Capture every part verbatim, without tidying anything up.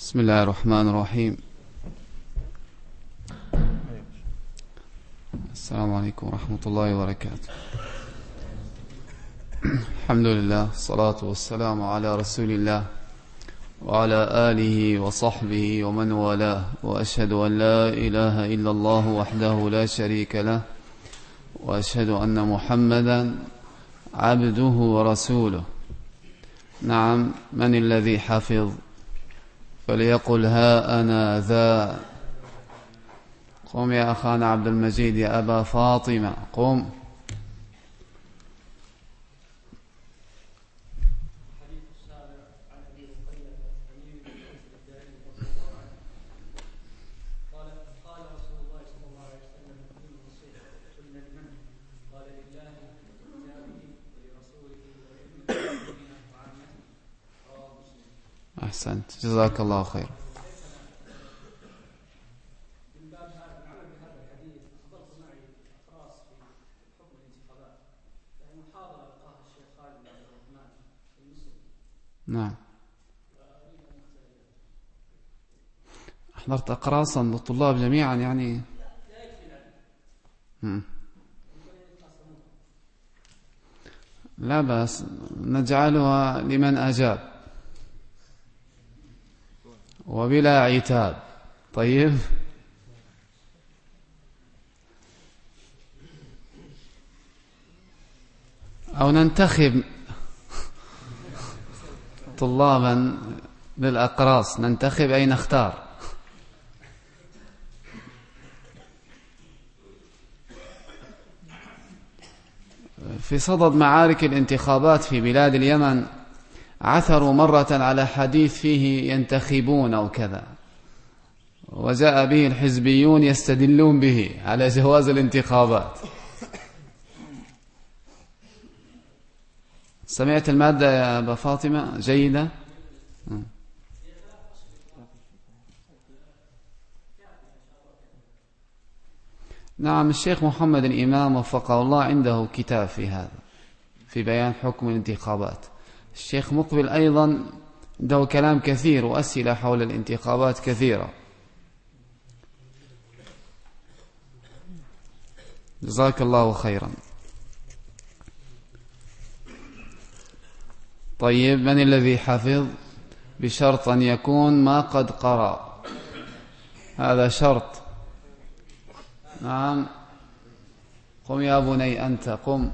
بسم الله الرحمن الرحيم. السلام عليكم ورحمة الله وبركاته. الحمد لله، الصلاة والسلام على رسول الله وعلى آله وصحبه ومن والاه، وأشهد أن لا إله إلا الله وحده لا شريك له، وأشهد أن محمدا عبده ورسوله. نعم، من الذي حفظ؟ فليقل ها أنا ذا. قم يا أخانا عبد المجيد، يا أبا فاطمة قم. أحسنت، جزاك الله خير. نعم، أحضرت أقراصا للطلاب جميعا يعني. لا بأس، نجعلها لمن أجاب وبلا عتاب. طيب، أو ننتخب طلابا للأقراص، ننتخب أي نختار. في صدد معارك الانتخابات في بلاد اليمن عثروا مرة على حديث فيه ينتخبون أو كذا، وجاء به الحزبيون يستدلون به على جواز الانتخابات. سمعت المادة يا أبا فاطمة؟ جيدة. نعم، الشيخ محمد الإمام وفقه الله عنده كتاب في هذا، في بيان حكم الانتخابات. الشيخ مقبل أيضا عنده كلام كثير وأسئلة حول الانتخابات كثيرة. جزاك الله خيرا. طيب، من الذي حفظ؟ بشرط أن يكون ما قد قرأ، هذا شرط. نعم، قم يا بني أنت قم.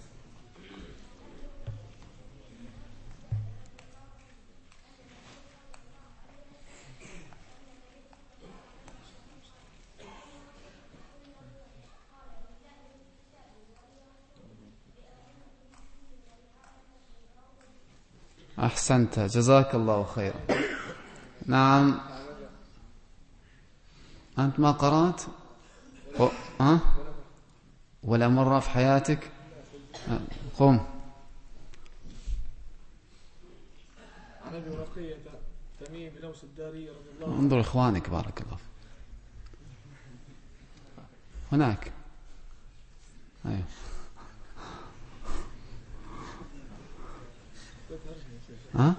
أحسنت، جزاك الله خيرا. نعم، أنت ما قرأت أه؟ ولا مرة في حياتك؟ قم. عن أبي رقية تميم بن أوس الداري رضي الله عنه. انظر إخوانك، بارك الله فيك. هناك. أيوه. ها؟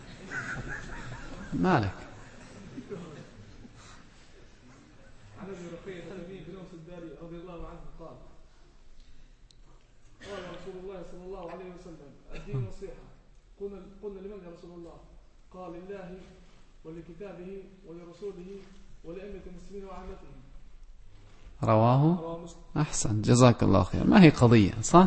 مالك؟ عن أبي رقية تميم بن أوس الداري رضي الله عنه قال: قال رسول الله صلى الله عليه وسلم: الدين نصيحة. قلنا قلنا لمن يا رسول الله؟ قال: لله ولكتابه ولرسوله ولأئمة المسلمين وعامتهم. رواه أحسن، جزاك الله خير. ما هي قضية صح؟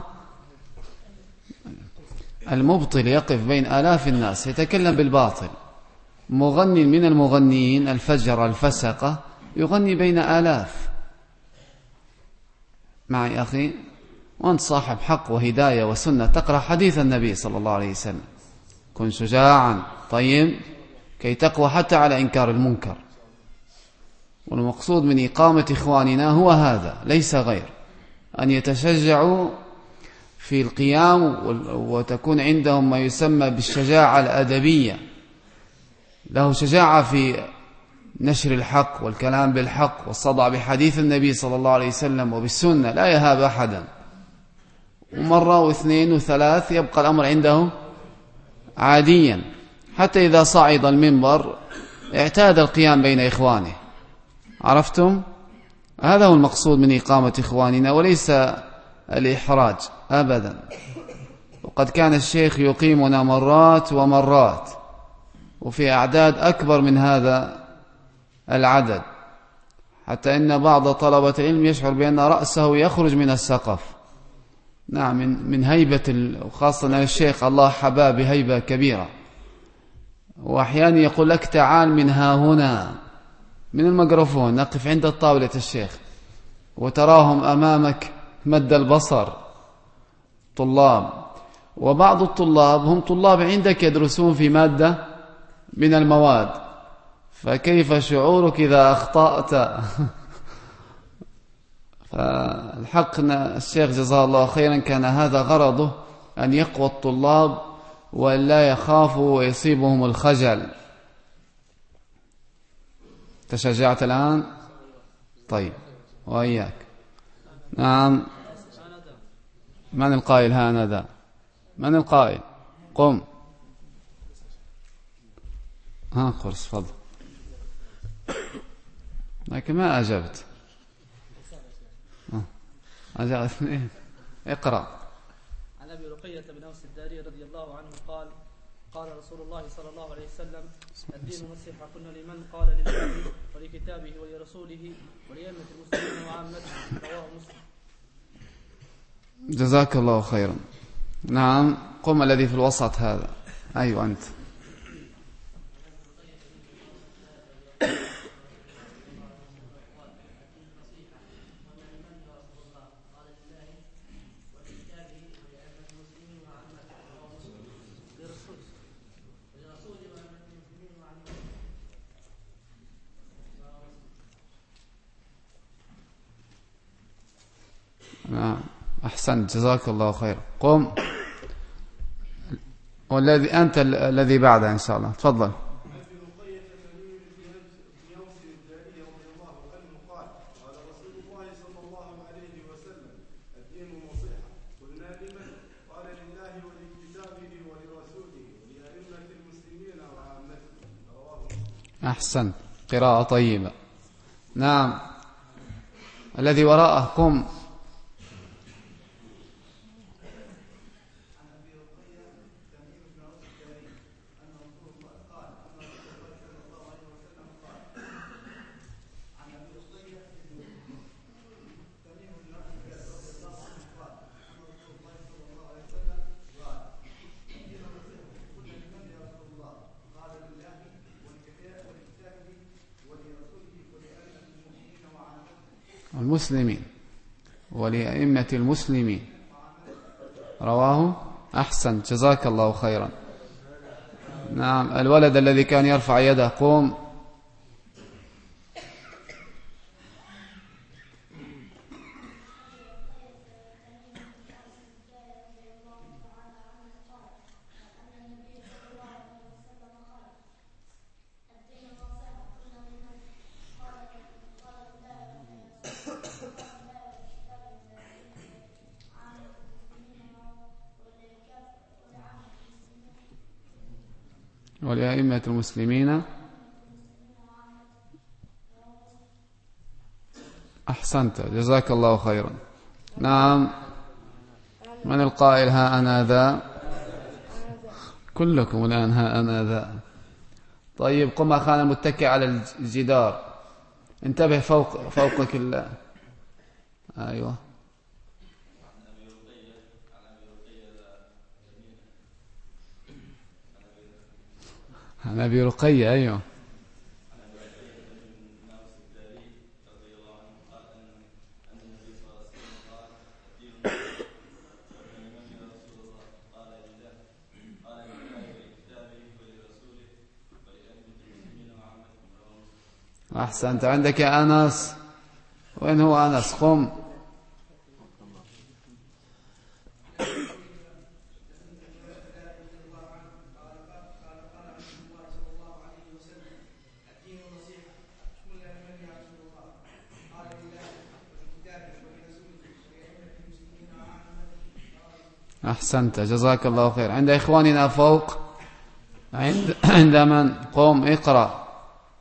المبطل يقف بين آلاف الناس يتكلم بالباطل، مغني من المغنيين الفجر الفسقة يغني بين آلاف. معي أخي، وأنت صاحب حق وهداية وسنة، تقرأ حديث النبي صلى الله عليه وسلم: كن شجاعا طيب كي تقوى حتى على إنكار المنكر. والمقصود من إقامة إخواننا هو هذا، ليس غير، أن يتشجعوا في القيام وتكون عندهم ما يسمى بالشجاعة الأدبية. له شجاعة في نشر الحق والكلام بالحق والصدع بحديث النبي صلى الله عليه وسلم وبالسنة، لا يهاب أحدا. ومرة واثنين وثلاث يبقى الأمر عنده عاديا، حتى إذا صعد المنبر اعتاد القيام بين إخوانه. عرفتم؟ هذا هو المقصود من إقامة إخواننا، وليس الإحراج أبدا. وقد كان الشيخ يقيمنا مرات ومرات، وفي أعداد أكبر من هذا العدد، حتى إن بعض طلبة العلم يشعر بأن رأسه يخرج من السقف. نعم، من من هيبة، وخاصة أن الشيخ الله حباه بهيبة كبيرة، وأحيانا يقول لك تعال من ها هنا من الميكروفون، نقف عند طاولة الشيخ وتراهم أمامك مد البصر طلاب، وبعض الطلاب هم طلاب عندك يدرسون في مادة من المواد، فكيف شعورك إذا أخطأت؟ فالحق الشيخ جزاه الله خيرا كان هذا غرضه، أن يقوى الطلاب ولا يخافوا ويصيبهم الخجل. تشجعت الآن؟ طيب، وإياك. نعم، من القائل؟ ها ندى، من القائل؟ قم. ها قرص، فضل. لكن ما أجبت. أجبت. اقرأ. عن أبي رقية بن أوس الداري رضي الله عنه قال: قال رسول الله صلى الله عليه وسلم: الدين نصيحة، قلنا لمن؟ قال لله ولكتابه ولرسوله ولأئمة المسلمين وعامتهم. رواه مسلم. جزاك الله خيرا. نعم، قم الذي في الوسط هذا. أيوة أنت. نعم، أحسنت، جزاك الله خير. قم. والذي أنت الذي بعده إن شاء الله. تفضل. أحسنت، قراءة طيبة. نعم، الذي وراءه قم. المسلمين ولأئمة المسلمين. رواه. أحسن، جزاك الله خيرا. نعم، الولد الذي كان يرفع يده قوم. ولأئمة المسلمين. أحسنت، جزاك الله خيرا. نعم، من القائل؟ ها أنا ذا. كلكم الآن ها أنا ذا. طيب، قم أخانا المتكئ على الجدار، انتبه فوق فوقك ال... أيوة. عن أبي رقية. أيوة. أحسنت، عندك يا أنس. وين هو أنس؟ قم. أحسنت، جزاك الله خير. عند إخواننا فوق. عند عند من؟ قم اقرأ.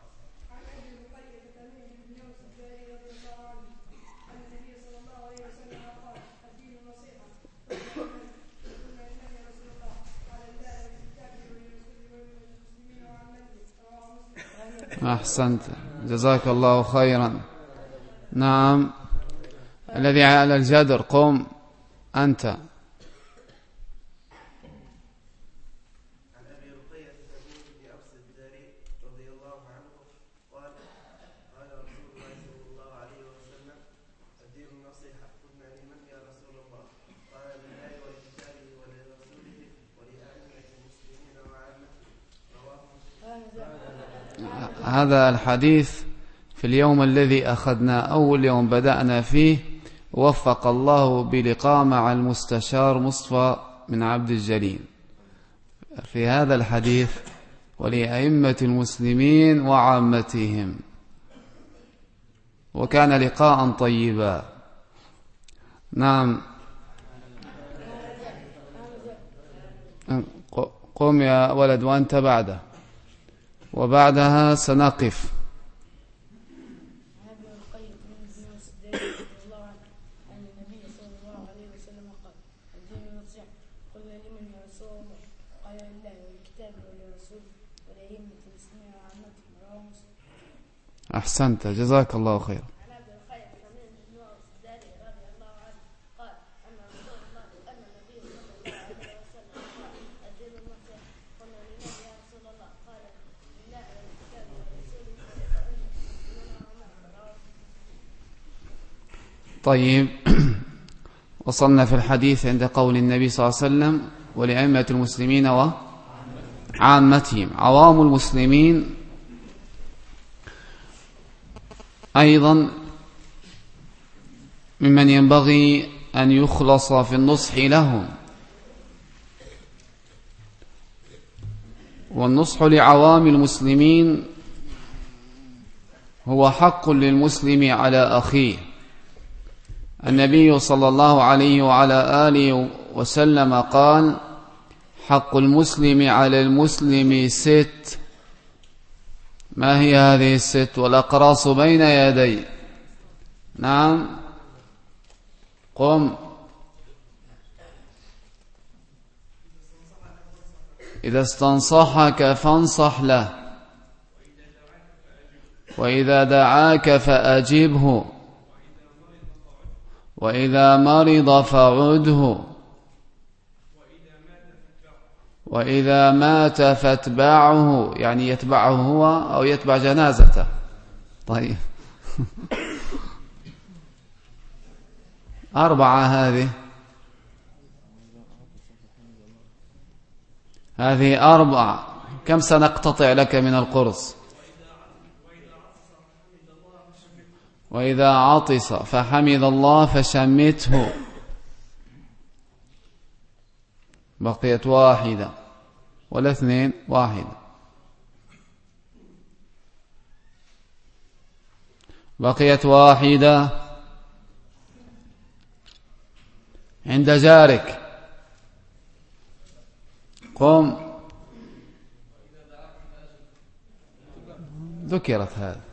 أحسنت جزاك الله خيرا. نعم الذي على الجدر قم أنت. هذا الحديث في اليوم الذي أخذنا أول يوم بدأنا فيه، وفق الله بلقاء مع المستشار مصطفى من عبد الجليل في هذا الحديث ولأئمة المسلمين وعامتهم، وكان لقاء طيبا. نعم قم يا ولد وأنت بعده، وبعدها سنقف. أحسنت جزاك الله خير. طيب وصلنا في الحديث عند قول النبي صلى الله عليه وسلم ولأئمة المسلمين وعامتهم. عوام المسلمين أيضا ممن ينبغي أن يخلص في النصح لهم، والنصح لعوام المسلمين هو حق للمسلم على أخيه. النبي صلى الله عليه وعلى آله وسلم قال: حق المسلم على المسلم ست. ما هي هذه الست؟ والأقراص بين يدي. نعم قم. إذا استنصحك فانصح له، وإذا دعاك فأجبه، وإذا مرض فعده، وإذا مات فاتبعه، يعني يتبعه هو أو يتبع جنازته. طيب أربعة هذه هذه أربعة. كم سنقتطع لك من القرص؟ وإذا عطس فحمد الله فشمته. بقيت واحدة ولا اثنين؟ واحدة. بقيت واحدة عند جارك. قم. ذكرت هذه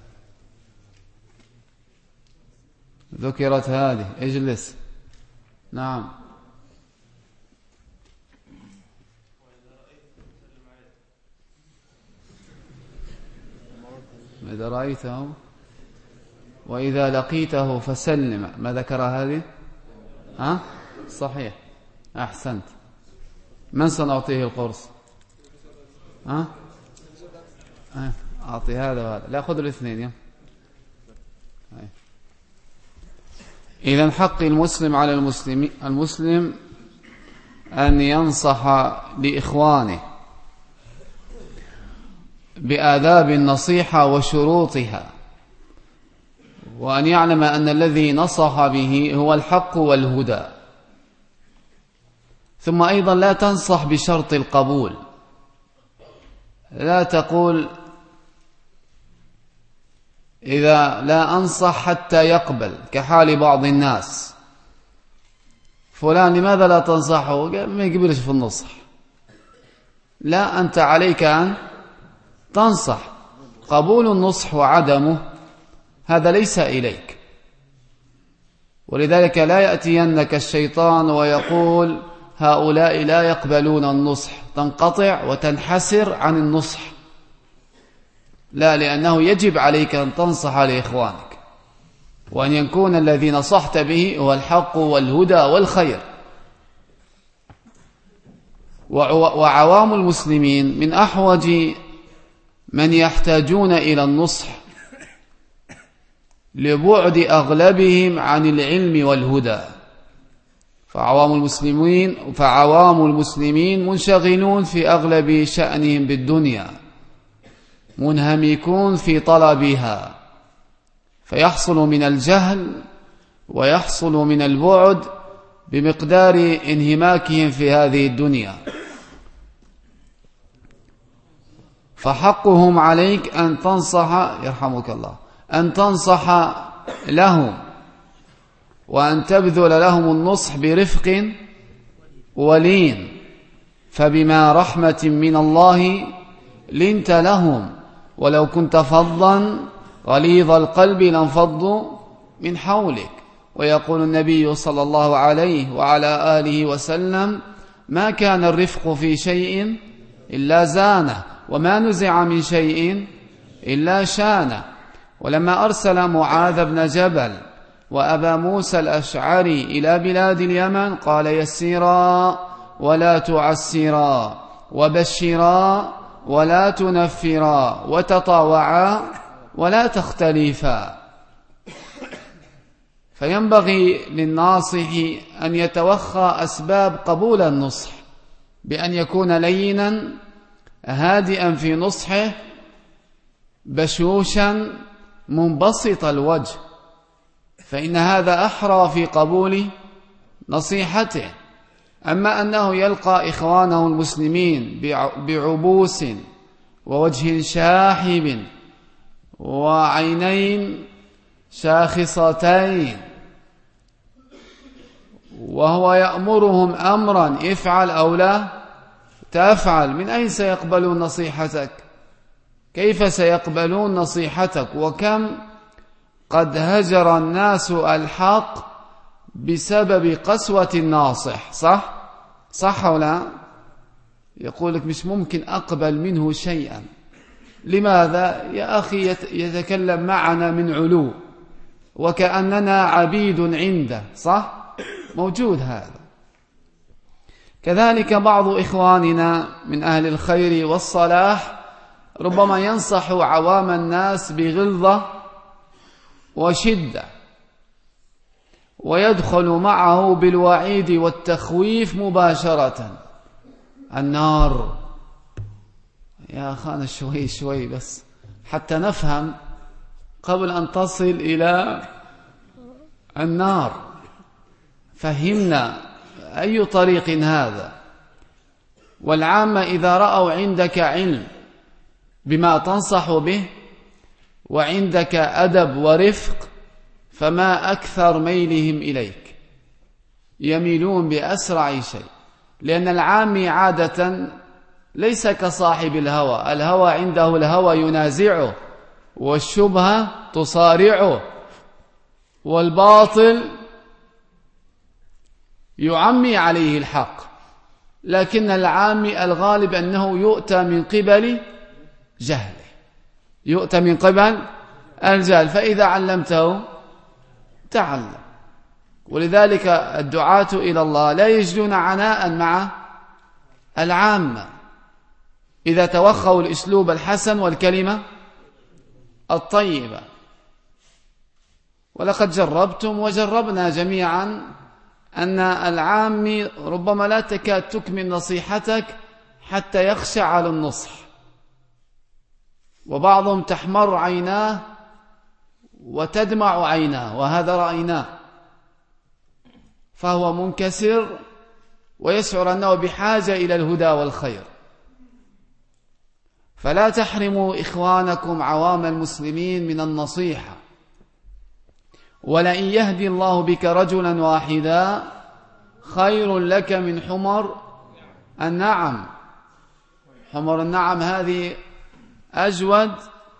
ذكرت هذه اجلس. نعم إذا رأيته وإذا لقيته فسلم. ما ذكر هذه؟ ها صحيح أحسنت. من سنعطيه القرص؟ ها أعطي هذا وهذا. لا خذ الاثنين يا. إذن حق المسلم على المسلم المسلم أن ينصح لإخوانه بآداب النصيحة وشروطها، وأن يعلم أن الذي نصح به هو الحق والهدى. ثم أيضا لا تنصح بشرط القبول. لا تقول إذا لا أنصح حتى يقبل، كحال بعض الناس. فلان لماذا لا تنصحه؟ ما يقبلش في النصح. لا، أنت عليك أن تنصح. قبول النصح وعدمه هذا ليس إليك. ولذلك لا يأتينك الشيطان ويقول هؤلاء لا يقبلون النصح، تنقطع وتنحسر عن النصح. لا، لأنه يجب عليك أن تنصح لإخوانك، وأن يكون الذي نصحت به هو الحق والهدى والخير. وعوام المسلمين من أحوج من يحتاجون إلى النصح لبعد أغلبهم عن العلم والهدى. فعوام المسلمين فعوام المسلمين منشغلون في أغلب شأنهم بالدنيا، منهمكون في طلبها، فيحصل من الجهل ويحصل من البعد بمقدار انهماكهم في هذه الدنيا. فحقهم عليك أن تنصح، يرحمك الله، أن تنصح لهم وأن تبذل لهم النصح برفق ولين، فبما رحمة من الله لنت لهم، ولو كنت فظا غليظ القلب لانفضوا من حولك. ويقول النبي صلى الله عليه وعلى آله وسلم: ما كان الرفق في شيء إلا زانه، وما نزع من شيء إلا شانه. ولما أرسل معاذ بن جبل وأبا موسى الأشعري إلى بلاد اليمن قال: يسيرا ولا تعسرا، وبشرا ولا تنفرا، وتطاوعا ولا تختلفا. فينبغي للناصح أن يتوخى أسباب قبول النصح بأن يكون لينا هادئا في نصحه، بشوشا منبسط الوجه، فإن هذا أحرى في قبول نصيحته. أما أنه يلقى إخوانه المسلمين بعبوس ووجه شاحب وعينين شاخصتين، وهو يأمرهم أمرا افعل أو لا تفعل، من أين سيقبلون نصيحتك؟ كيف سيقبلون نصيحتك؟ وكم قد هجر الناس الحق بسبب قسوة الناصح. صح؟ صح ولا؟ يقول لك مش ممكن أقبل منه شيئا. لماذا؟ يا أخي يتكلم معنا من علو وكأننا عبيد عنده. صح؟ موجود هذا. كذلك بعض إخواننا من أهل الخير والصلاح ربما ينصح عوام الناس بغلظة وشدة، ويدخل معه بالوعيد والتخويف مباشرة. النار يا أخانا شوي شوي بس حتى نفهم قبل أن تصل إلى النار. فهمنا أي طريق هذا. والعامة إذا رأوا عندك علم بما تنصح به وعندك أدب ورفق فما أكثر ميلهم إليك، يميلون بأسرع شيء. لأن العامي عادة ليس كصاحب الهوى، الهوى عنده الهوى ينازعه، والشبهة تصارعه، والباطل يعمي عليه الحق. لكن العامي الغالب أنه يؤتى من قبل جهله، يؤتى من قبل الجهل، فإذا علمته تعلم. ولذلك الدعاة إلى الله لا يجدون عناء مع العامة إذا توخوا الأسلوب الحسن والكلمة الطيبة. ولقد جربتم وجربنا جميعا أن العامي ربما لا تكاد تكمل نصيحتك حتى يخشع على النصح، وبعضهم تحمر عيناه وتدمع عيناه، وهذا رأيناه، فهو منكسر ويشعر أنه بحاجة إلى الهدى والخير. فلا تحرموا إخوانكم عوام المسلمين من النصيحة. ولئن يهدي الله بك رجلا واحدا خير لك من حمر النعم. حمر النعم هذه أجود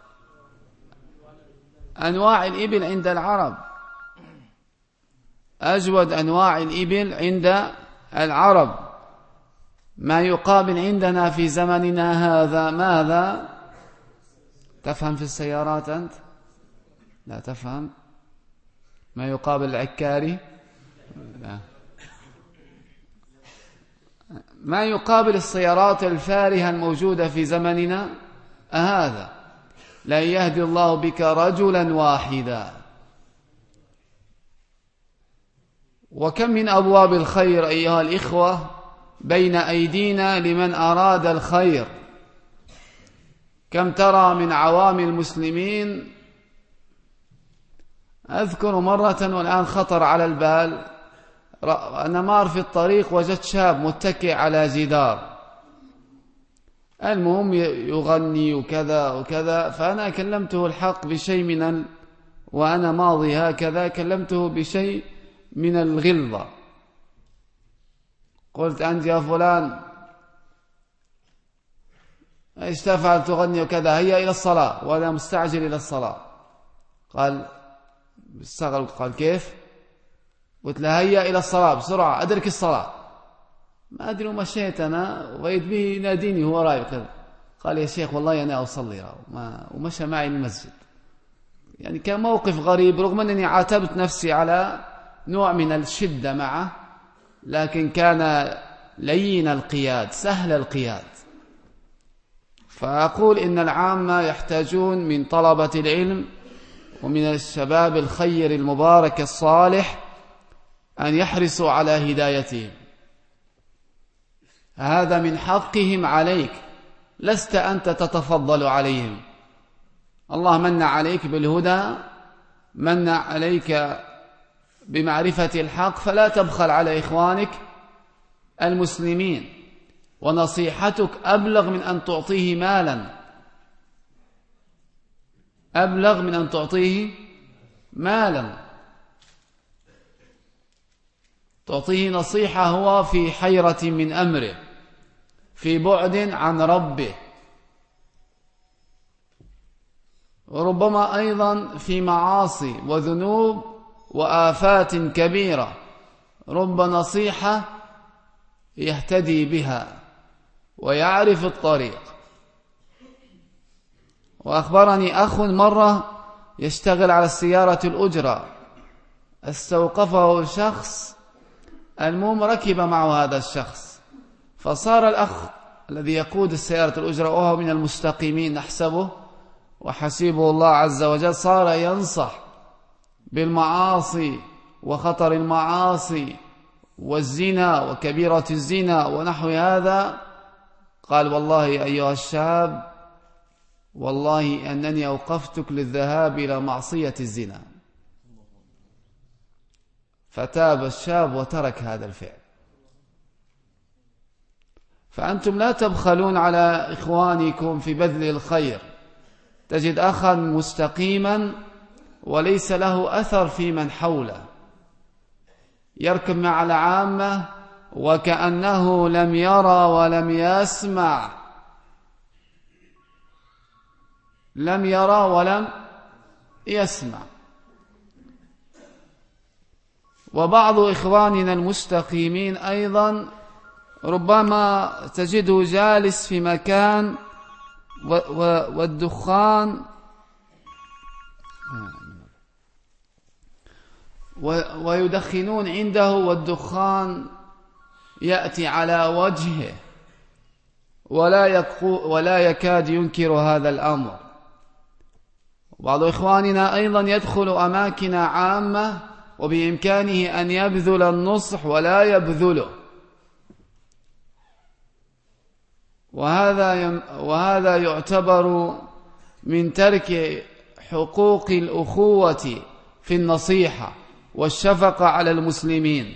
أنواع الإبل عند العرب، أجود أنواع الإبل عند العرب. ما يقابل عندنا في زمننا هذا ماذا؟ تفهم في السيارات أنت؟ لا تفهم. ما يقابل العكاري؟ لا. ما يقابل السيارات الفارهة الموجودة في زمننا هذا. لا يهدي الله بك رجلا واحدا. وكم من أبواب الخير أيها الإخوة بين أيدينا لمن أراد الخير. كم ترى من عوام المسلمين. أذكر مرة والآن خطر على البال، أنا مار في الطريق وجدت شاب متكئ على جدار، المهم يغني وكذا وكذا، فأنا كلمته الحق بشيء من ال... وأنا ماضي هكذا كلمته بشيء من الغلظة. قلت أنت يا فلان ايش تفعل تغني وكذا، هيا إلى الصلاة، وأنا مستعجل إلى الصلاة. قال استغرب، قال كيف؟ قلت له هيا إلى الصلاة بسرعة أدرك الصلاة. ما أدري ومشيت أنا وإذ به يناديني هو وراي وكذا. قال يا شيخ والله أنا أصلي، ومشى معي المسجد. يعني كان موقف غريب، رغم أنني عاتبت نفسي على نوع من الشدة معه، لكن كان لين القياد سهل القياد. فأقول إن العامة يحتاجون من طلبة العلم ومن الشباب الخير المبارك الصالح أن يحرصوا على هدايتهم. هذا من حقهم عليك، لست أنت تتفضل عليهم. الله من عليك بالهدى، من عليك بمعرفة الحق، فلا تبخل على إخوانك المسلمين. ونصيحتك أبلغ من أن تعطيه مالا، أبلغ من أن تعطيه مالا. تعطيه نصيحة هو في حيرة من أمره، في بعد عن ربه، وربما أيضا في معاصي وذنوب وآفات كبيرة. رب نصيحة يهتدي بها ويعرف الطريق. وأخبرني أخ مرة يشتغل على السيارة الأجرة، استوقفه شخص، المهم ركب معه هذا الشخص، فصار الأخ الذي يقود السيارة الأجرة وهو من المستقيمين نحسبه وحسيبه الله عز وجل، صار ينصح بالمعاصي وخطر المعاصي والزنا وكبيرة الزنا ونحو هذا. قال والله أيها الشاب، والله أنني أوقفتك للذهاب إلى معصية الزنا. فتاب الشاب وترك هذا الفعل. فأنتم لا تبخلون على إخوانكم في بذل الخير. تجد أخا مستقيما وليس له أثر في من حوله، يركب مع العامة وكأنه لم يرى ولم يسمع، لم يرى ولم يسمع. وبعض إخواننا المستقيمين أيضا ربما تجده جالس في مكان والدخان ويدخنون عنده والدخان يأتي على وجهه ولا ولا يكاد ينكر هذا الأمر. بعض إخواننا أيضا يدخل أماكن عامة وبإمكانه أن يبذل النصح ولا يبذله، وهذا وهذا يعتبر من ترك حقوق الأخوة في النصيحة والشفقة على المسلمين.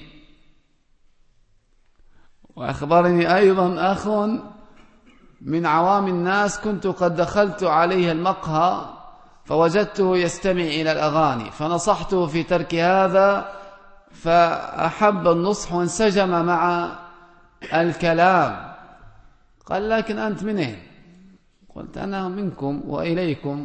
وأخبرني أيضا أخ من عوام الناس، كنت قد دخلت عليه المقهى فوجدته يستمع إلى الأغاني، فنصحته في ترك هذا فأحب النصح وانسجم مع الكلام. قال لكن أنت منين؟ قلت أنا منكم وإليكم.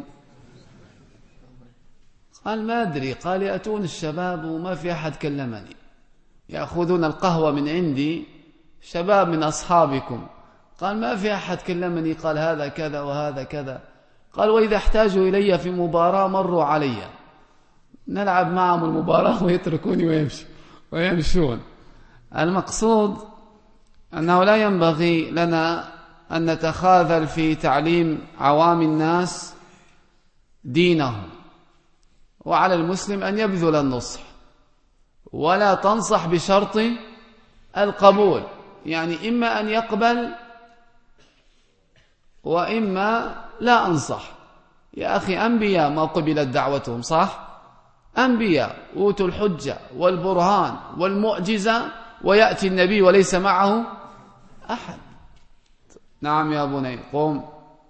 قال ما أدري. قال يأتون الشباب وما في أحد كلمني، يأخذون القهوة من عندي شباب من أصحابكم. قال ما في أحد كلمني، قال هذا كذا وهذا كذا. قال وإذا احتاجوا إلي في مباراة مروا علي، نلعب معهم المباراة ويتركوني ويمشي ويمشون. المقصود أنه لا ينبغي لنا أن نتخاذل في تعليم عوام الناس دينهم، وعلى المسلم أن يبذل النصح، ولا تنصح بشرط القبول، يعني إما أن يقبل وإما لا أنصح. يا أخي أنبياء ما قبلت دعوتهم، صح؟ أنبياء أوتوا الحجة والبرهان والمعجزة ويأتي النبي وليس معه أحد. نعم يا بني قم.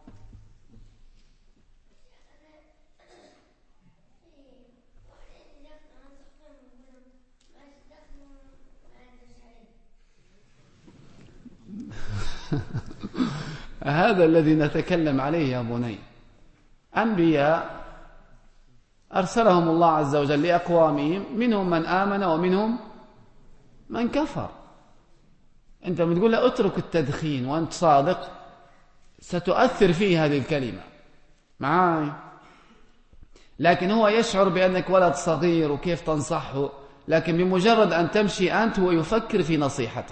هذا الذي نتكلم عليه يا بني. أنبياء أرسلهم الله عز وجل لأقوامهم، منهم من آمن ومنهم من كفر. أنت بتقول له اترك التدخين وأنت صادق، ستؤثر فيه هذه الكلمة معاي، لكن هو يشعر بأنك ولد صغير وكيف تنصحه، لكن بمجرد أن تمشي أنت هو يفكر في نصيحتك.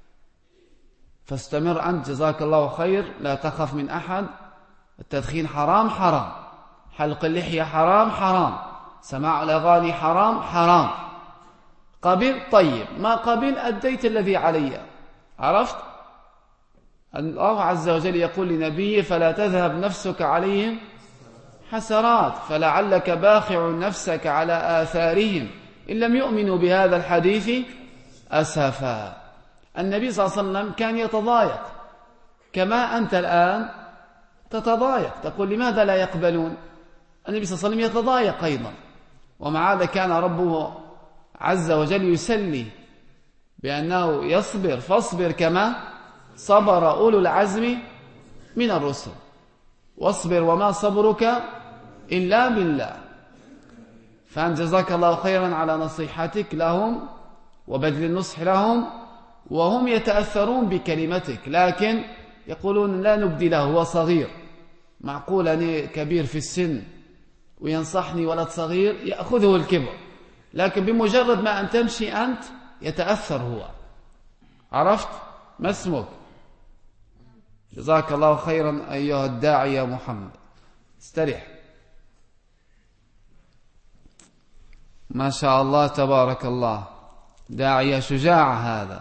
فاستمر أنت جزاك الله خير، لا تخف من أحد. التدخين حرام حرام، حلق اللحية حرام حرام، سماع الأغاني حرام حرام. قبل طيب، ما قبل أديت الذي علي. عرفت؟ الله عز وجل يقول لنبيه فلا تذهب نفسك عليهم حسرات فلعلك باخع نفسك على آثارهم إن لم يؤمنوا بهذا الحديث أسفا. النبي صلى الله عليه وسلم كان يتضايق كما أنت الآن تتضايق، تقول لماذا لا يقبلون؟ النبي صلى الله عليه وسلم يتضايق أيضا، ومع هذا كان ربه عز وجل يسلي بأنه يصبر، فاصبر كما صبر أولو العزم من الرسل، واصبر وما صبرك إلا بالله. فأنت جزاك الله خيرا على نصيحتك لهم وبذل النصح لهم، وهم يتأثرون بكلمتك، لكن يقولون لا نبدي له، هو صغير. معقول أني كبير في السن وينصحني ولد صغير؟ يأخذه الكبر، لكن بمجرد ما أن تمشي أنت يتأثر هو. عرفت؟ ما اسمك؟ جزاك الله خيرا أيها الداعي يا محمد، استريح. ما شاء الله تبارك الله، داعية شجاع هذا،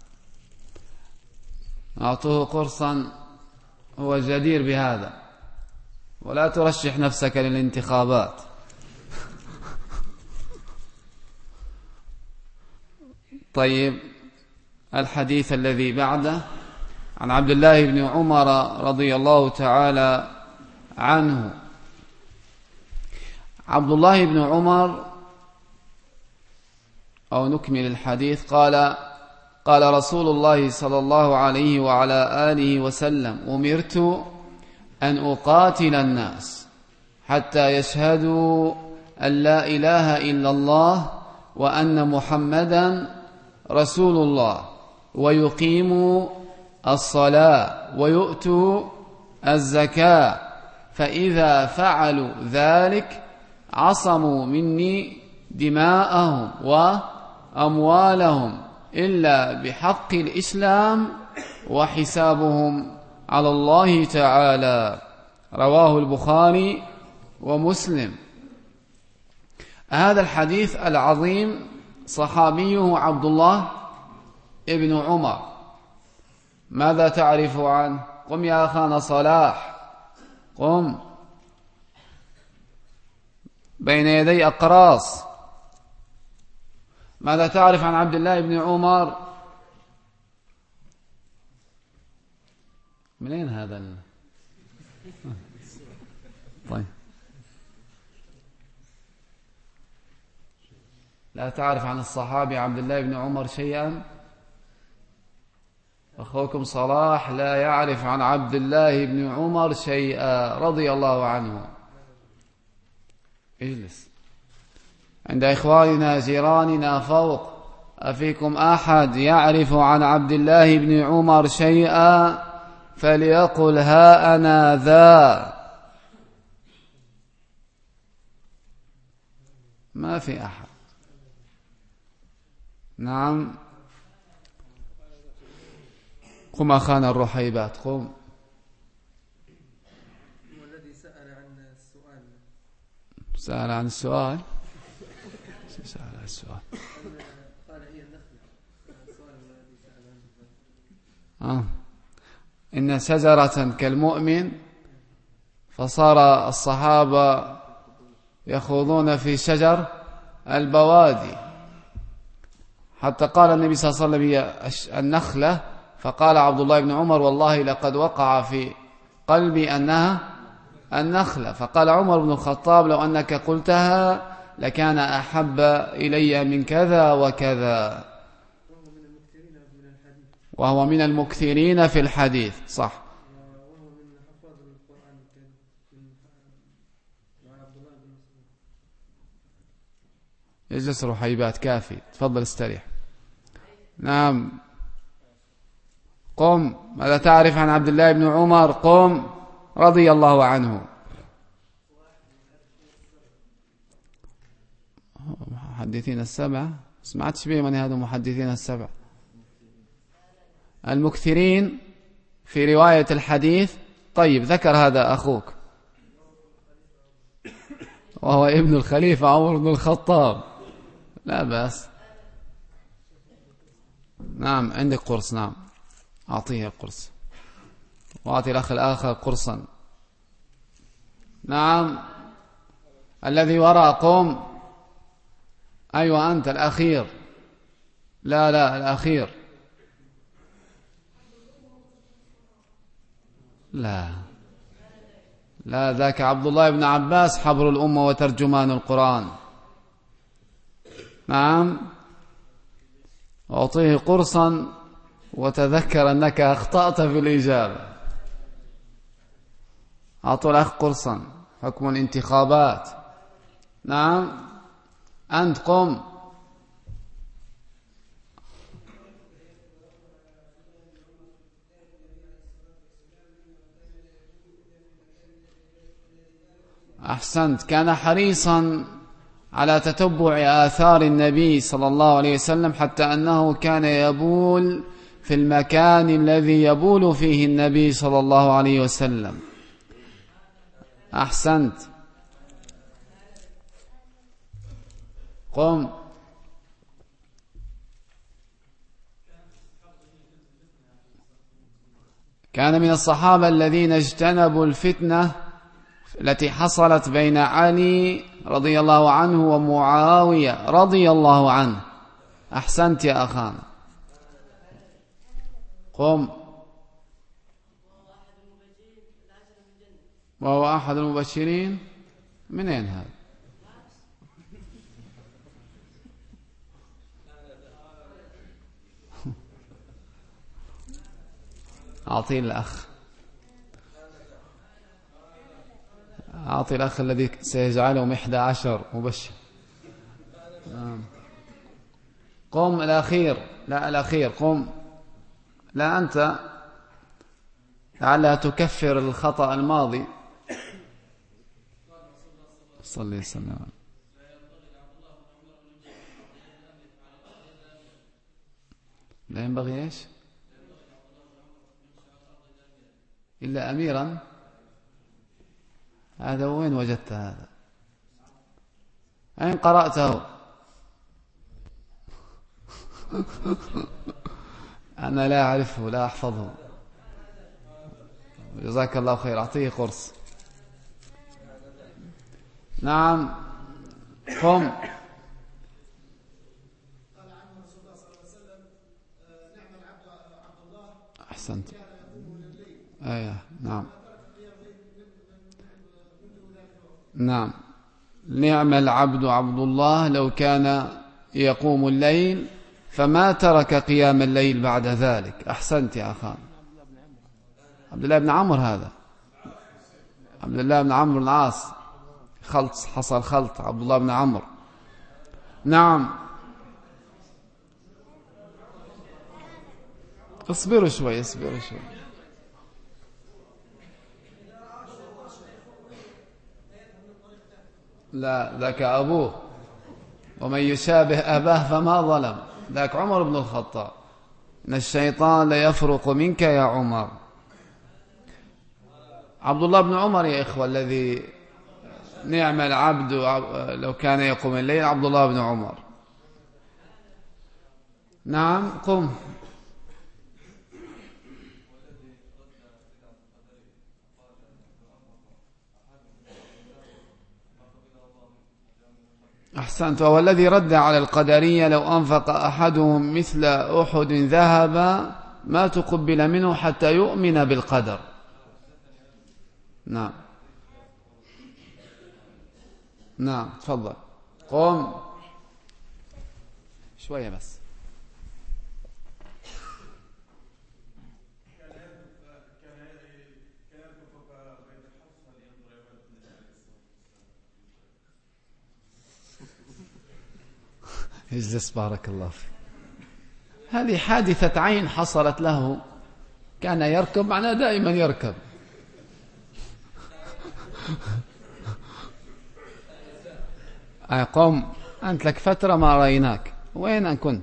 أعطوه قرصا، هو جدير بهذا، ولا ترشح نفسك للانتخابات. طيب، الحديث الذي بعده عن عبد الله بن عمر رضي الله تعالى عنه. عبد الله بن عمر، أو نكمل الحديث، قال قال رسول الله صلى الله عليه وعلى آله وسلم أمرت أن أقاتل الناس حتى يشهدوا أن لا إله إلا الله وأن محمدا رسول الله ويقيموا الصلاة ويؤتوا الزكاة، فإذا فعلوا ذلك عصموا مني دماءهم وأموالهم إلا بحق الإسلام وحسابهم على الله تعالى. رواه البخاري ومسلم. هذا الحديث العظيم صحابيه عبد الله ابن عمر. ماذا تعرف عنه؟ قم يا أخانا صلاح، قم بين يدي أقراص. ماذا تعرف عن عبد الله بن عمر؟ منين هذا ال... طيب، لا تعرف عن الصحابي عبد الله بن عمر شيئا؟ أخوكم صلاح لا يعرف عن عبد الله بن عمر شيئا رضي الله عنه. اجلس عند إخواننا جيراننا فوق. أفيكم أحد يعرف عن عبد الله بن عمر شيئا؟ فليقل ها أنا ذا. ما في أحد. نعم. قم أخانا الرحيبات قم. والذي سأل عن السؤال سأل عن السؤال سأل عن السؤال قال هي النخلة. السؤال الذي سأل عنه آه. إن شجرة كالمؤمن، فصار الصحابة يخوضون في شجر البوادي حتى قال النبي صلى الله عليه وسلم هي النخلة، فقال عبد الله بن عمر والله لقد وقع في قلبي أنها النخلة، فقال عمر بن الخطاب لو أنك قلتها لكان أحب إلي من كذا وكذا. وهو من المكثرين في الحديث صح. وهو من حفاظ القرآن الكريم مع عبد الله بن مسعود. اجلس رحيبات كافي، تفضل استريح. نعم قم. ماذا تعرف عن عبد الله بن عمر؟ قم رضي الله عنه. محدثين السبعة سمعتش بيه من هذا محدثين السبعة المكثرين في رواية الحديث. طيب ذكر هذا أخوك وهو ابن الخليفة عمر بن الخطاب، لا بأس. نعم عندك قرص، نعم أعطيه القرص وأعطي الأخ الآخر قرصا. نعم الذي وراءكم. أيوة أنت الأخير. لا لا الأخير. لا لا ذاك عبد الله بن عباس حبر الأمة وترجمان القرآن. نعم أعطيه قرصا وتذكر أنك أخطأت في الإجابة. أعطوا الأخ قرصا، حكم الانتخابات. نعم أنت قم. أحسنت. كان حريصا على تتبع آثار النبي صلى الله عليه وسلم حتى أنه كان يبول في المكان الذي يبول فيه النبي صلى الله عليه وسلم. أحسنت قم. كان من الصحابة الذين اجتنبوا الفتنة التي حصلت بين علي رضي الله عنه ومعاوية رضي الله عنه. أحسنت يا أخانا قم. وهو أحد المبشرين. من أين هذا؟ أعطيه الأخ، أعطي الأخ الذي سيجعلهم إحدى عشر مبشر. قم الأخير. لا الأخير قم. لا أنت لعلها تكفر الخطأ الماضي. صلي وسلم. لا ينبغي إيش إلا أميرا. هذا وين وجدت هذا؟ أين قرأته؟ أنا لا أعرفه لا أحفظه. جزاك الله خير. أعطيه قرص. نعم قم. أحسنت. آية. نعم نعم نعم العبد عبد الله لو كان يقوم الليل فما ترك قيام الليل بعد ذلك. أحسنت يا أخان. عبد الله بن عمرو هذا. عبد الله بن عمرو بن العاص. خلط حصل خلط. عبد الله بن عمرو. نعم اصبروا شوي اصبروا شوي. لا ذاك أبوه. ومن يشابه أباه فما ظلم. ذاك عمر بن الخطاب. إن الشيطان ليفرق منك يا عمر. عبد الله بن عمر يا إخوة الذي نعم العبد لو كان يقوم الليل، عبد الله بن عمر. نعم قم. أحسنت. وهو الذي رد على القدرية لو أنفق أحدهم مثل أحد ذهب ما تقبل منه حتى يؤمن بالقدر. نعم نعم تفضل قم شوية بس. اجلس بارك الله فيك. هذه حادثة عين حصلت له، كان يركب معنا دائما يركب. قم أنت لك فترة ما رأيناك، وين أن كنت؟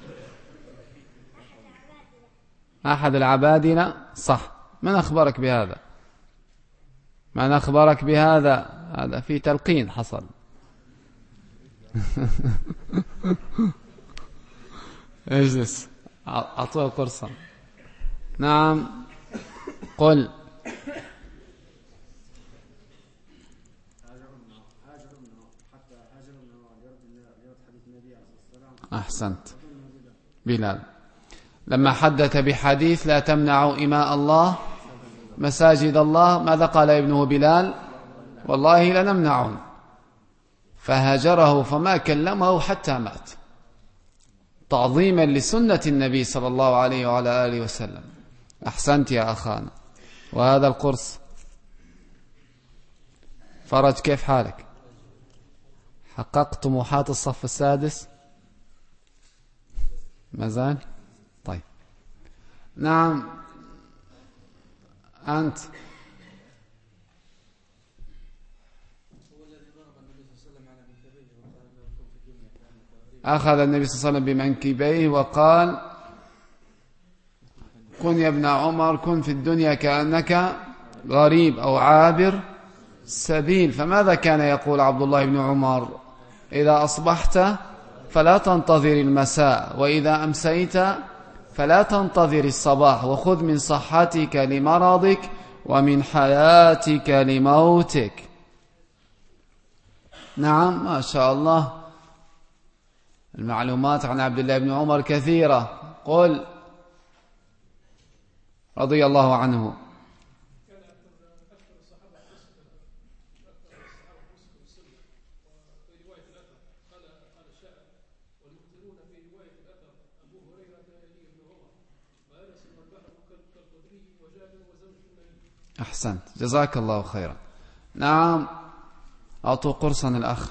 أحد العبادلة صح. من أخبرك بهذا؟ من أخبرك بهذا؟ هذا في تلقين حصل. اجلس أعطوه فرصة. نعم قل. أحسنت. بلال لما حدث بحديث لا تمنعوا إماء الله مساجد الله، ماذا قال ابنه بلال؟ والله لنمنعهم. فهاجره فما كلمه حتى مات، تعظيما لسنة النبي صلى الله عليه وعلى آله وسلم. أحسنت يا أخانا. وهذا القرص فرج، كيف حالك؟ حققت طموحات الصف السادس؟ مازال؟ طيب نعم أنت. أخذ النبي صلى الله عليه وسلم بمنكبيه وقال كن يا ابن عمر كن في الدنيا كأنك غريب أو عابر سبيل. فماذا كان يقول عبد الله بن عمر؟ إذا أصبحت فلا تنتظر المساء، وإذا أمسيت فلا تنتظر الصباح، وخذ من صحتك لمرضك ومن حياتك لموتك. نعم ما شاء الله، المعلومات عن عبد الله بن عمر كثيرة. قل رضي الله عنه. أحسنت جزاك الله خيرا. نعم أعطوا قرصا الأخ.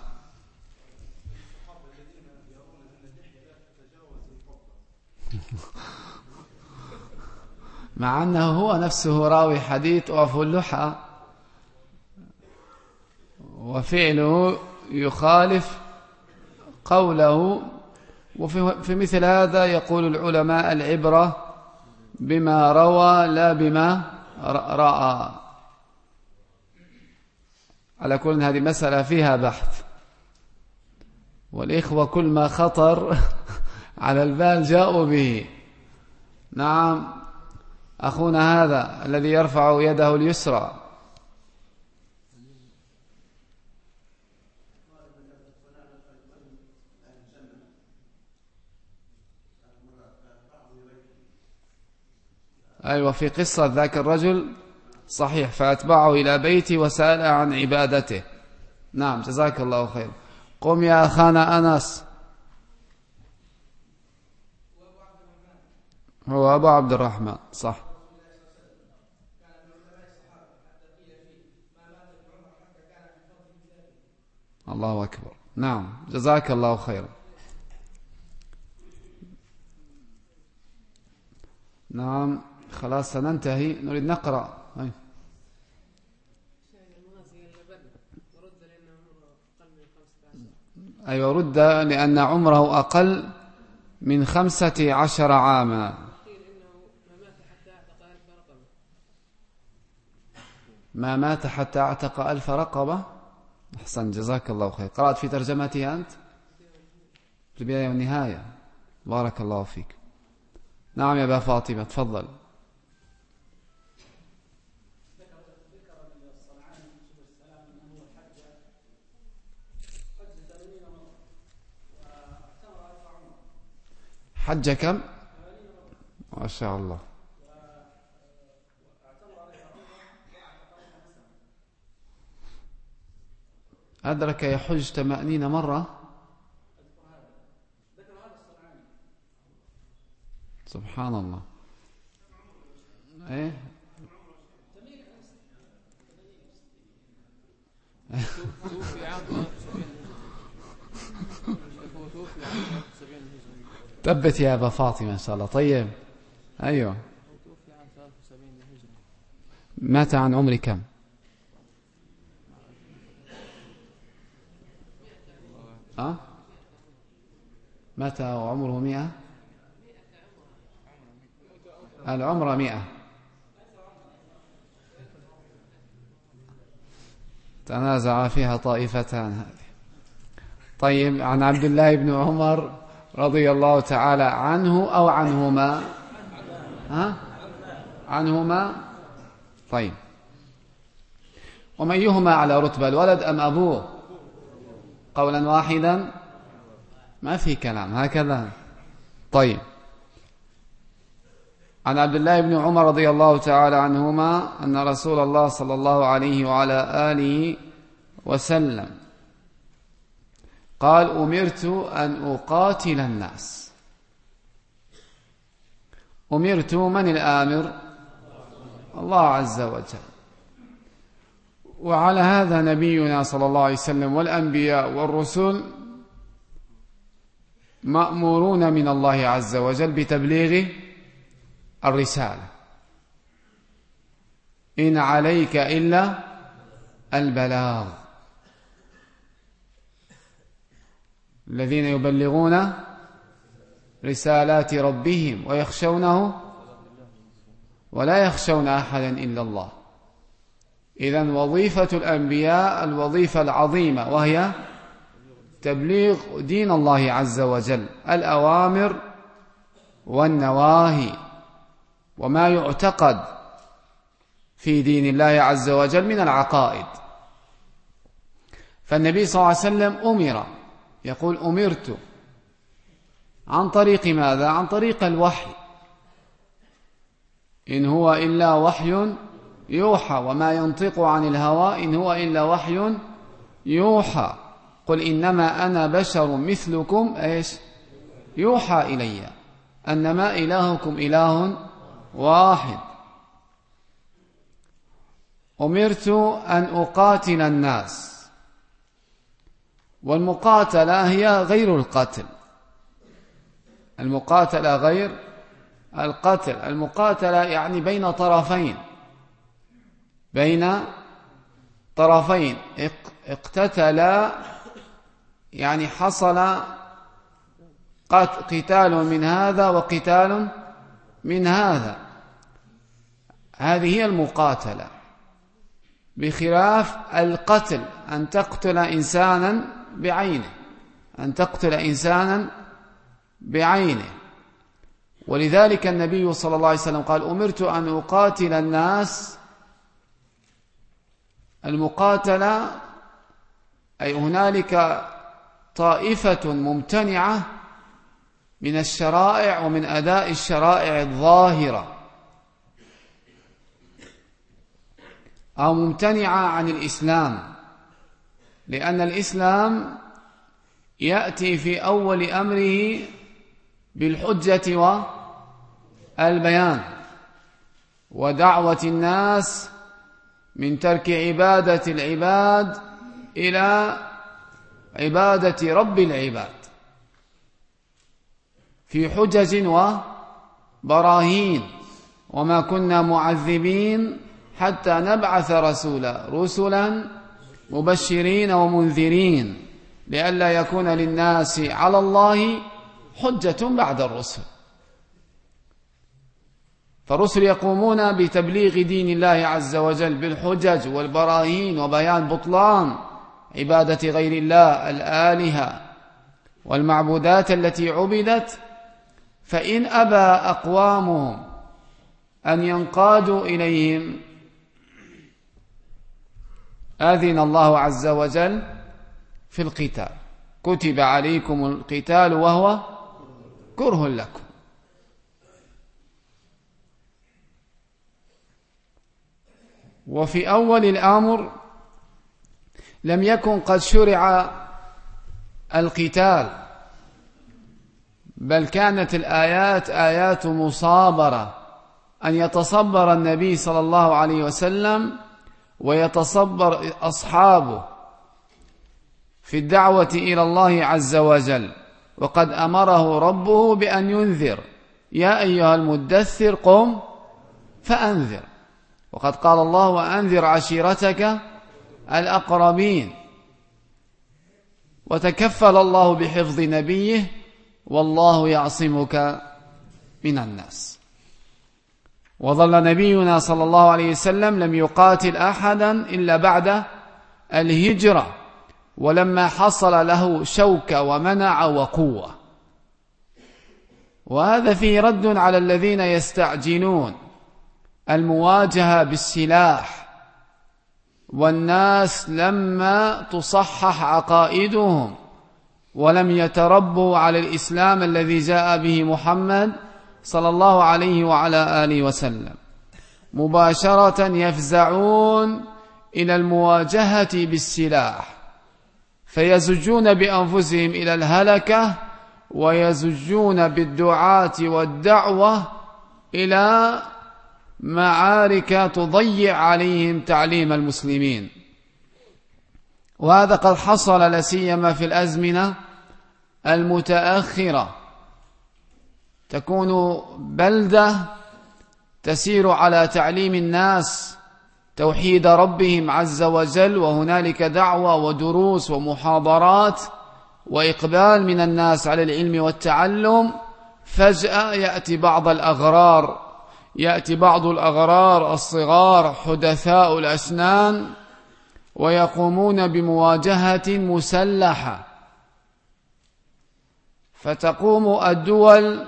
مع أنه هو نفسه راوي حديث أعفو اللحى، وفعله يخالف قوله. وفي مثل هذا يقول العلماء العبرة بما روى لا بما رأى. على كل هذه مسألة فيها بحث، والإخوة كل ما خطر على البال جاءوا به. نعم أخونا هذا الذي يرفع يده اليسرى. أيوة في قصة ذاك الرجل صحيح، فأتبعه إلى بيتي وسأل عن عبادته. نعم جزاك الله خير. قم يا أخانا أنس. هو أبو عبد الرحمن صح. الله أكبر. نعم جزاك الله خيرا. نعم خلاص سننتهي، نريد نقرأ. هاي. أيوة رد، لأن عمره أقل من خمسة عشر عاما. ما مات حتى اعتق ألف رقبة. أحسن، جزاك الله خير. قرأت في ترجمتها أنت في البداية والنهاية؟ بارك الله فيك. نعم يا أبا فاطمة، تفضل. حج كم؟ ما شاء الله. أدرك يحج ثمانين مرة. سبحان الله. ايه تبت يا أبا فاطمة إن شاء الله. طيب أيوة. مات عن عمر كم؟ أه؟ مات وعمره مئة. العمر مئة. تنازع فيها طائفتان هذه. طيب، عن عبد الله بن عمر رضي الله تعالى عنه أو عنهما؟ ها؟ عنهما. طيب، ومن يهما على رتبة، الولد أم أبوه؟ قولا واحدا، ما في كلام، هكذا. طيب، عن عبد الله بن عمر رضي الله تعالى عنهما أن رسول الله صلى الله عليه وعلى آله وسلم قال: أمرت أن أقاتل الناس. أمرت، من الآمر؟ الله عز وجل. وعلى هذا نبينا صلى الله عليه وسلم والأنبياء والرسل مأمورون من الله عز وجل بتبليغ الرسالة. إن عليك إلا البلاغ. الذين يبلغون رسالات ربهم ويخشونه ولا يخشون أحدا إلا الله. إذن وظيفة الأنبياء الوظيفة العظيمة، وهي تبليغ دين الله عز وجل، الأوامر والنواهي، وما يعتقد في دين الله عز وجل من العقائد. فالنبي صلى الله عليه وسلم أمر، يقول: أمرت، عن طريق ماذا؟ عن طريق الوحي. إن هو إلا وحي يوحى، وما ينطق عن الهوى إن هو إلا وحي يوحى. قل إنما أنا بشر مثلكم إيش؟ يوحى إلي أنما إلهكم إله واحد. أمرت أن أقاتل الناس. والمقاتلة هي غير القتل. المقاتلة غير القتل. المقاتلة يعني بين طرفين، بين طرفين اقتتلا، يعني حصل قتال من هذا وقتال من هذا. هذه هي المقاتلة، بخلاف القتل، أن تقتل إنسانا بعينه، أن تقتل إنسانا بعينه. ولذلك النبي صلى الله عليه وسلم قال: أمرت أن أقاتل الناس. المقاتلة أي هنالك طائفة ممتنعة من الشرائع ومن أداء الشرائع الظاهرة، أو ممتنعة عن الإسلام، لأن الإسلام يأتي في أول أمره بالحجة والبيان ودعوة الناس من ترك عبادة العباد إلى عبادة رب العباد، في حجج وبراهين. وما كنا معذبين حتى نبعث رسولا، رسلا مبشرين ومنذرين لئلا يكون للناس على الله حجة بعد الرسل. فالرسل يقومون بتبليغ دين الله عز وجل بالحجج والبراهين وبيان بطلان عبادة غير الله الآلهة والمعبودات التي عبدت. فإن أبى أقوامهم أن ينقادوا إليهم أذن الله عز وجل في القتال: كتب عليكم القتال وهو كره لكم. وفي أول الأمر لم يكن قد شرع القتال، بل كانت الآيات آيات مصابرة، أن يتصبر النبي صلى الله عليه وسلم ويتصبر أصحابه في الدعوة إلى الله عز وجل. وقد أمره ربه بأن ينذر: يا أيها المدثر قم فأنذر. وقد قال الله: وأنذر عشيرتك الأقربين. وتكفل الله بحفظ نبيه: والله يعصمك من الناس. وظل نبينا صلى الله عليه وسلم لم يقاتل أحدا إلا بعد الهجرة، ولما حصل له شوكة ومنع وقوة. وهذا فيه رد على الذين يستعجلون المواجهة بالسلاح، والناس لما تصحح عقائدهم ولم يتربوا على الإسلام الذي جاء به محمد صلى الله عليه وعلى آله وسلم، مباشرة يفزعون إلى المواجهة بالسلاح، فيزجون بأنفسهم إلى الهلكة، ويزجون بالدعاة والدعوة إلى معارك تضيع عليهم تعليم المسلمين. وهذا قد حصل لا سيما في الأزمنة المتأخرة. تكون بلدة تسير على تعليم الناس توحيد ربهم عز وجل، وهنالك دعوة ودروس ومحاضرات وإقبال من الناس على العلم والتعلم. فجأة يأتي بعض الأغرار يأتي بعض الأغرار الصغار حدثاء الأسنان ويقومون بمواجهة مسلحة، فتقوم الدول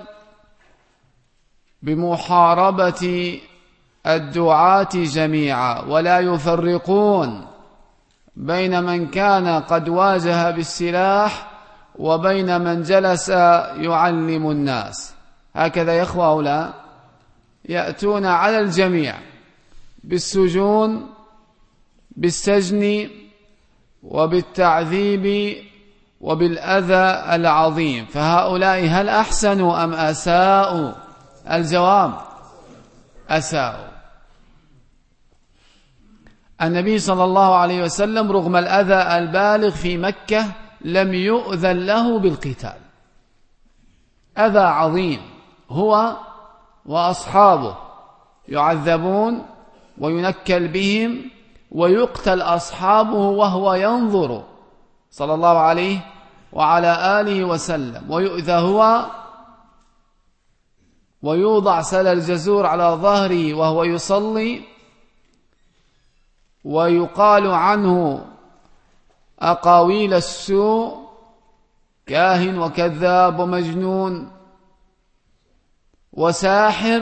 بمحاربة الدعاة جميعا، ولا يفرقون بين من كان قد واجه بالسلاح وبين من جلس يعلم الناس. هكذا يا إخوة أولا يأتون على الجميع بالسجون، بالسجن، وبالتعذيب، وبالأذى العظيم. فهؤلاء هل أحسنوا أم أساءوا؟ الجواب: أساءوا. النبي صلى الله عليه وسلم رغم الأذى البالغ في مكة لم يؤذن له بالقتال. أذى عظيم، هو وأصحابه يعذبون وينكل بهم، ويقتل أصحابه وهو ينظر صلى الله عليه وعلى آله وسلم، ويؤذى هو، ويوضع سل الجزور على ظهره وهو يصلي، ويقال عنه أقاويل السوء: كاهن وكذاب ومجنون وساحر،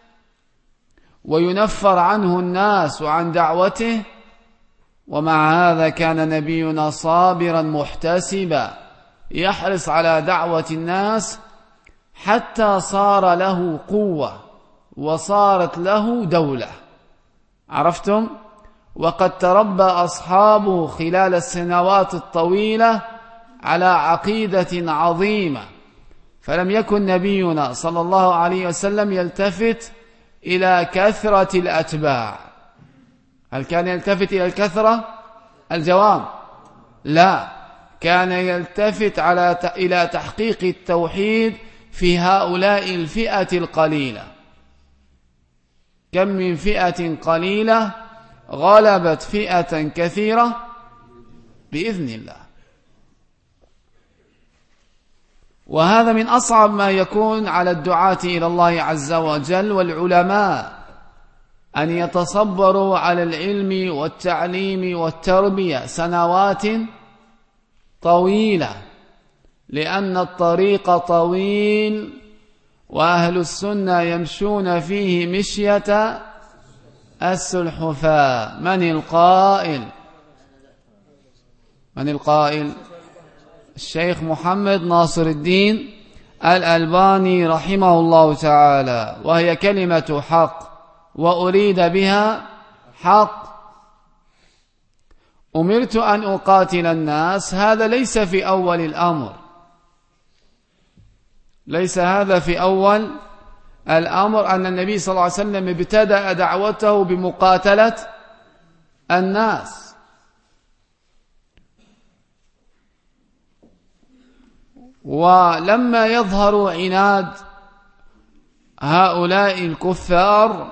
وينفر عنه الناس وعن دعوته. ومع هذا كان نبينا صابرا محتسبا يحرص على دعوة الناس حتى صار له قوة وصارت له دولة. عرفتم؟ وقد تربى أصحابه خلال السنوات الطويلة على عقيدة عظيمة، فلم يكن نبينا صلى الله عليه وسلم يلتفت إلى كثرة الأتباع. هل كان يلتفت إلى الكثرة؟ الجواب: لا، كان يلتفت على إلى تحقيق التوحيد في هؤلاء الفئة القليلة. كم من فئة قليلة غلبت فئة كثيرة بإذن الله. وهذا من أصعب ما يكون على الدعاة إلى الله عز وجل والعلماء، أن يتصبروا على العلم والتعليم والتربية سنوات طويلة، لأن الطريق طويل، وأهل السنة يمشون فيه مشية السلحفاة. من القائل؟ من القائل؟ الشيخ محمد ناصر الدين الألباني رحمه الله تعالى، وهي كلمة حق وأريد بها حق. أمرت أن أقاتل الناس، هذا ليس في أول الأمر، ليس هذا في أول الأمر، أن النبي صلى الله عليه وسلم ابتدأ دعوته بمقاتلة الناس. ولما يظهر عناد هؤلاء الكفار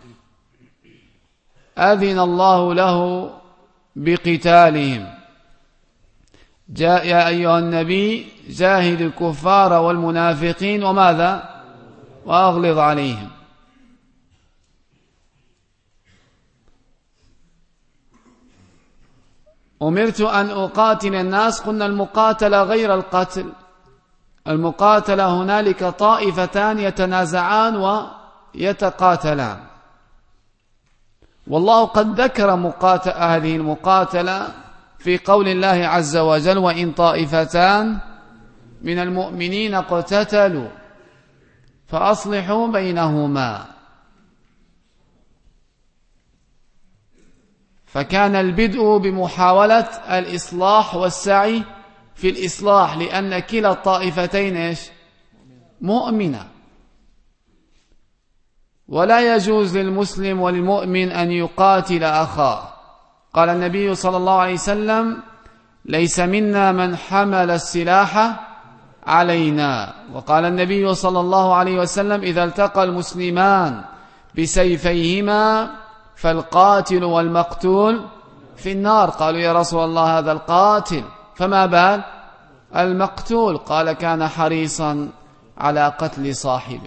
أذن الله له بقتالهم. جاء يا أيها النبي جاهد الكفار والمنافقين وماذا؟ وأغلظ عليهم. أمرت أن أقاتل الناس، قلنا المقاتلة غير القتل. المقاتلة هنالك طائفتان يتنازعان ويتقاتلان، والله قد ذكر مقاتل هذه المقاتلة في قول الله عز وجل: وإن طائفتان من المؤمنين اقتتلوا فأصلحوا بينهما. فكان البدء بمحاولة الإصلاح والسعي في الإصلاح، لأن كلا الطائفتين إيش؟ مؤمنة، ولا يجوز للمسلم والمؤمن أن يقاتل أخاه. قال النبي صلى الله عليه وسلم: ليس منا من حمل السلاح علينا. وقال النبي صلى الله عليه وسلم: إذا التقى المسلمان بسيفيهما فالقاتل والمقتول في النار. قالوا: يا رسول الله هذا القاتل، فما بال المقتول؟ قال: كان حريصا على قتل صاحبه.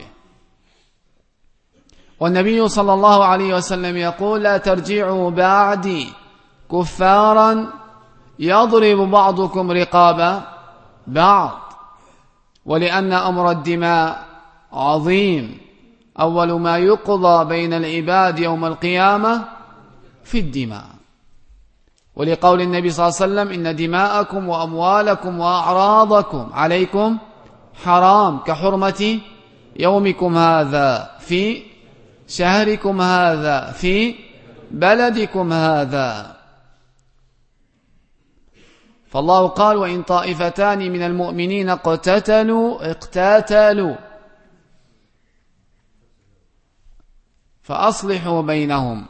والنبي صلى الله عليه وسلم يقول: لا ترجعوا بعدي كفارا يضرب بعضكم رقاب بعض. ولأن أمر الدماء عظيم، أول ما يقضى بين العباد يوم القيامة في الدماء. ولقول النبي صلى الله عليه وسلم: إن دماءكم وأموالكم وأعراضكم عليكم حرام كحرمة يومكم هذا في شهركم هذا في بلدكم هذا. فالله قال: وإن طائفتان من المؤمنين اقتتلوا اقتتلوا فأصلحوا بينهم،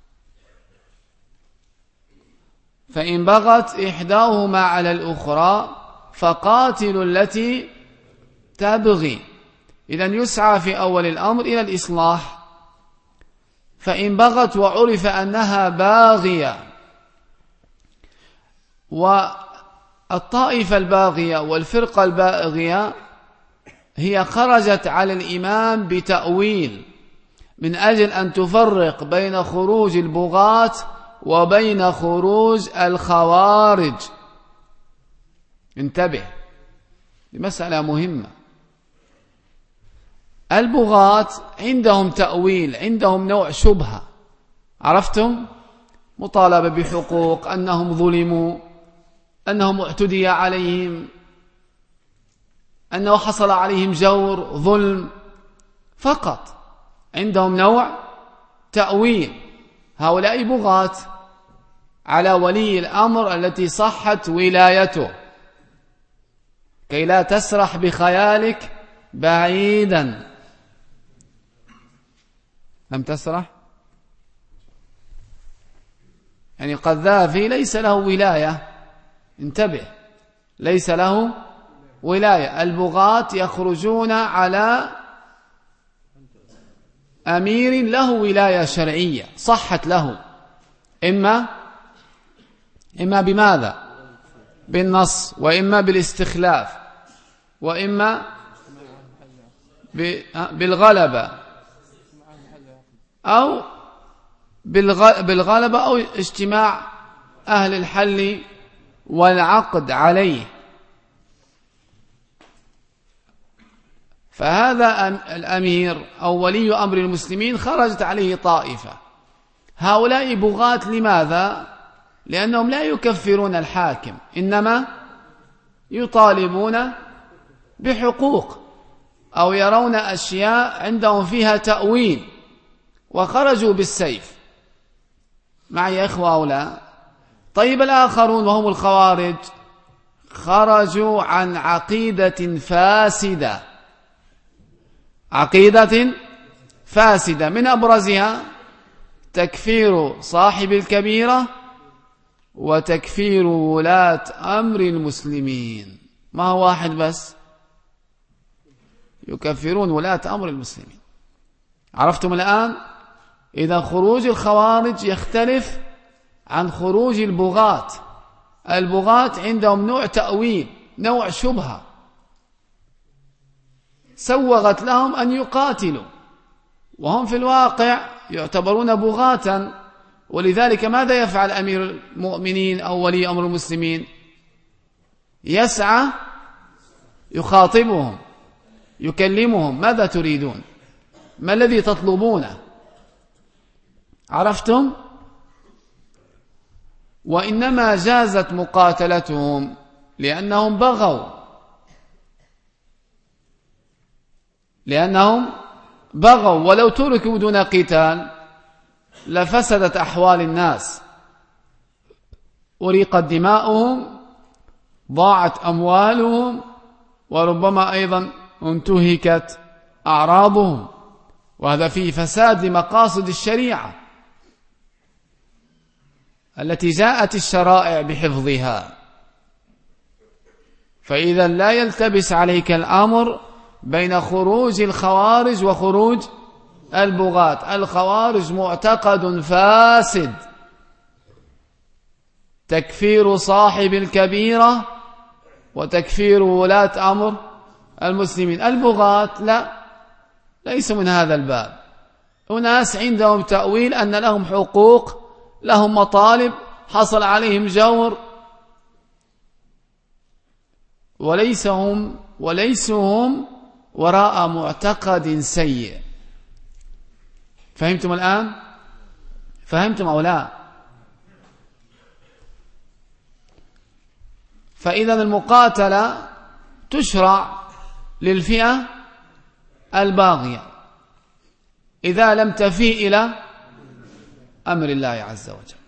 فإن بغت إحداهما على الأخرى فقاتلوا التي تبغي. إذن يسعى في أول الأمر إلى الإصلاح. فإن بغت وعرف أنها باغية، والطائفة الباغية والفرقة الباغية هي خرجت على الإمام بتأويل من أجل أن تفرق بين خروج البغاة وبين خروج الخوارج. انتبه، مسألة مهمة. البغاة عندهم تأويل، عندهم نوع شبهة، عرفتم؟ مطالبة بحقوق، أنهم ظلموا، أنهم اعتدي عليهم، أنه حصل عليهم جور ظلم، فقط عندهم نوع تأويل. هؤلاء بغاة على ولي الأمر التي صحت ولايته، كي لا تسرح بخيالك بعيدا. لم تسرح؟ يعني القذافي ليس له ولاية، انتبه، ليس له ولاية. البغاة يخرجون على أمير له ولاية شرعية صحت له، إما إما بماذا؟ بالنص، وإما بالاستخلاف. وإما بالغلبة أو بالغلبة أو اجتماع أهل الحل والعقد عليه. فهذا الأمير أو ولي أمر المسلمين خرجت عليه طائفة، هؤلاء بغاة. لماذا؟ لأنهم لا يكفرون الحاكم، إنما يطالبون بحقوق أو يرون أشياء عندهم فيها تأويل، وخرجوا بالسيف. معي يا إخوة أو لا؟ طيب الآخرون وهم الخوارج خرجوا عن عقيدة فاسدة، عقيدة فاسدة من أبرزها تكفير صاحب الكبيرة وتكفير ولاة أمر المسلمين. ما هو واحد بس، يكفرون ولاة أمر المسلمين. عرفتم الآن؟ إذا خروج الخوارج يختلف عن خروج البغاة. البغاة عندهم نوع تأويل، نوع شبهة سوغت لهم أن يقاتلوا، وهم في الواقع يعتبرون بغاة. ولذلك ماذا يفعل أمير المؤمنين أو ولي أمر المسلمين؟ يسعى يخاطبهم يكلمهم: ماذا تريدون؟ ما الذي تطلبونه؟ عرفتم؟ وإنما جازت مقاتلتهم لأنهم بغوا، لأنهم بغوا. ولو تركوا دون قتال لفسدت أحوال الناس، أريقت دماؤهم، ضاعت أموالهم، وربما أيضا انتهكت أعراضهم، وهذا فيه فساد لمقاصد الشريعة التي جاءت الشرائع بحفظها. فإذا لا يلتبس عليك الأمر بين خروج الخوارج وخروج البغاة. الخوارج معتقد فاسد، تكفير صاحب الكبيرة وتكفير ولاة أمر المسلمين. البغاة لا، ليس من هذا الباب. أناس عندهم تأويل أن لهم حقوق، لهم مطالب، حصل عليهم جور، وليس هم وليسوا هم وراء معتقد سيء. فهمتم الآن؟ فهمتم أو لا؟ فإذا المقاتلة تشرع للفئة الباغية إذا لم تفي إلى أمر الله عز وجل.